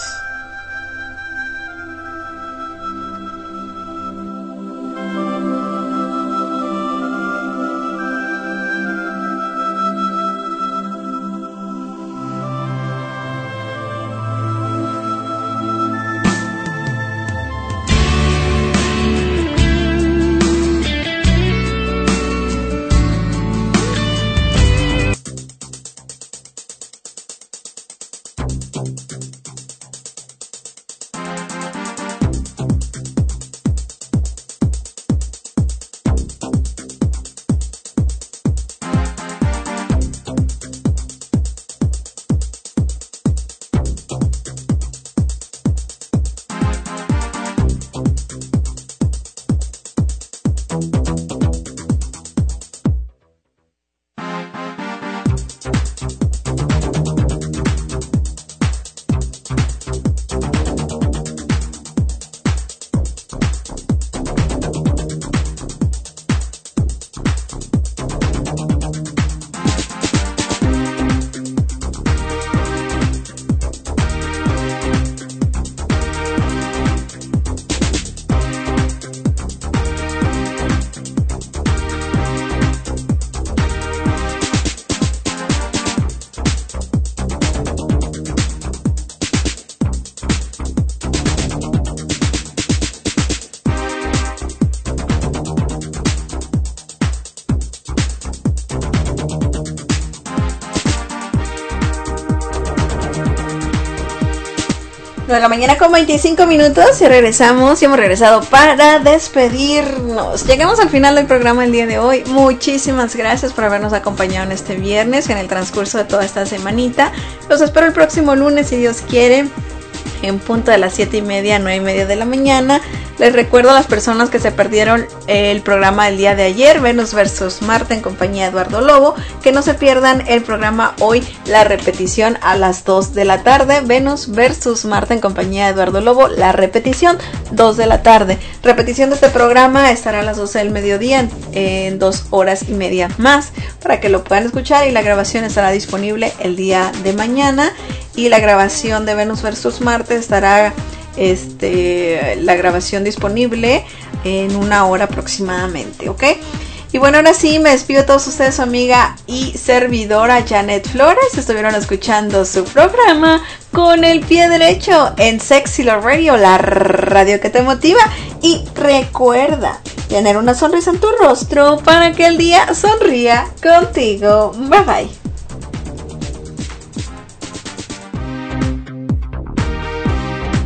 De la mañana con veinticinco minutos y regresamos y hemos regresado para despedirnos. Llegamos al final del programa el día de hoy. Muchísimas gracias por habernos acompañado en este viernes y en el transcurso de toda esta semanita. Los espero el próximo lunes si Dios quiere, en punto de las siete y media, nueve y media de la mañana. Les recuerdo a las personas que se perdieron el programa del día de ayer, Venus versus Marte en compañía de Eduardo Lobo, que no se pierdan el programa hoy, la repetición a las dos de la tarde, Venus versus Marte en compañía de Eduardo Lobo, la repetición dos de la tarde. Repetición de este programa estará a las doce del mediodía en, en dos horas y media más para que lo puedan escuchar, y la grabación estará disponible el día de mañana, y la grabación de Venus versus Marte estará este la grabación disponible en una hora aproximadamente, ¿ok? Y bueno, ahora sí me despido de todos ustedes, su amiga y servidora Janet Flores. Estuvieron escuchando su programa Con el Pie Derecho en Sexy Love Radio, la radio que te motiva. Y recuerda tener una sonrisa en tu rostro para que el día sonría contigo. Bye bye.